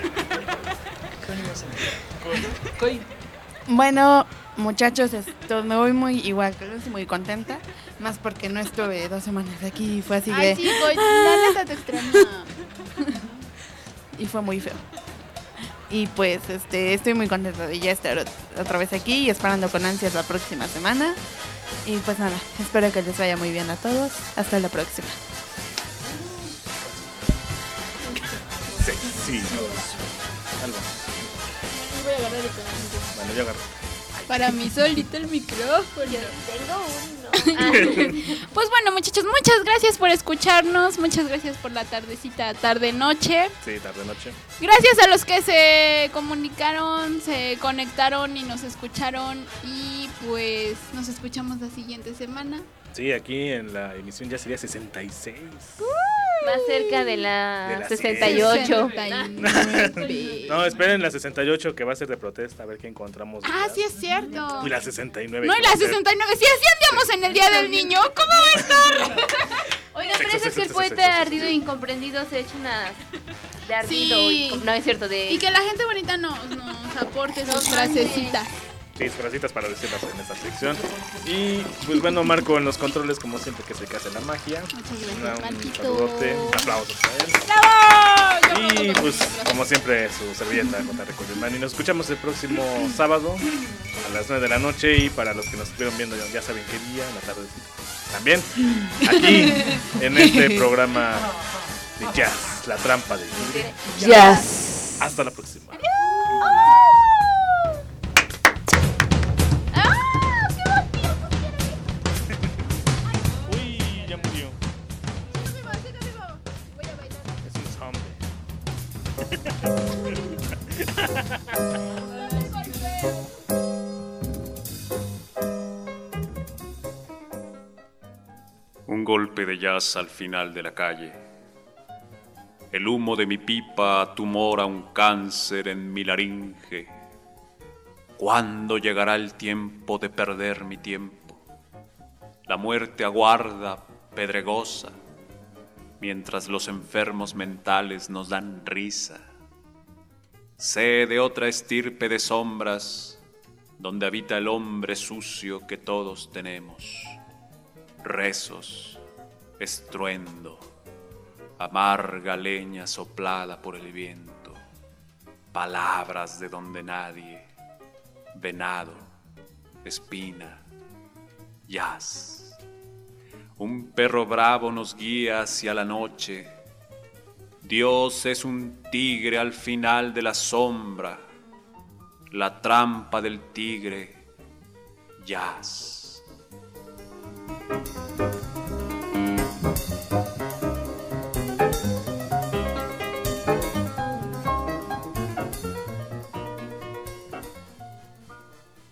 Koi. Bueno, muchachos, esto, me voy muy igual, que estoy muy contenta. Más porque no estuve dos semanas aquí y fue así Ay, de... sí, Goy, la neta te extraña. Y fue muy feo. Y pues este estoy muy contenta de ya estar ot- otra vez aquí y esperando con ansias la próxima semana. Y pues nada, espero que les vaya muy bien a todos. Hasta la próxima. Sí, algo. Voy a agarrar el pedacito. Bueno, yo agarro. Para mí solito el micrófono. Yo tengo uno. Pues bueno, muchachos, muchas gracias por escucharnos. Muchas gracias por la tardecita, tarde-noche. Sí, tarde-noche. Gracias a los que se comunicaron, se conectaron y nos escucharon. Y pues nos escuchamos la siguiente semana. Sí, aquí en la emisión ya sería sesenta y seis. Más cerca de la, De la sesenta y ocho. No, esperen la sesenta y ocho que va a ser de protesta, a ver qué encontramos. Ah, sí es cierto. Y la sesenta y nueve. No, y la sesenta y nueve. Sí, así andamos en el Día del Niño. ¿Cómo va a estar? Oigan, pero eso es que el poeta ardido e incomprendido se echa unas de ardido. Sí. Y, no, es cierto, de... Y que la gente bonita nos, nos aporte sus Nos frasecitas. Sí, frasitas para decirlas en esta sección. Y pues bueno, Marco en los controles, como siempre, que se que hace la magia. Muchas Un gracias, Marquito. saludote, un aplauso para él. ¡Bravo! Y pues, como siempre, su servilleta, J. Recordman. Y nos escuchamos el próximo sábado a las nueve de la noche. Y para los que nos estuvieron viendo, ya saben qué día, en la tarde. También, aquí, en este programa de jazz, La Trampa del Tigre. Jazz. Hasta la próxima. Uy, ya murió. Es un Un golpe de jazz al final de la calle. El humo de mi pipa tumora un cáncer en mi laringe. ¿Cuándo llegará el tiempo de perder mi tiempo? La muerte aguarda, pedregosa, mientras los enfermos mentales nos dan risa. Sé de otra estirpe de sombras, donde habita el hombre sucio que todos tenemos. Rezos, estruendo, amarga leña soplada por el viento, palabras de donde nadie, venado, espina, jazz. Un perro bravo nos guía hacia la noche. Dios es un tigre al final de la sombra, la trampa del tigre, jazz. Thank you.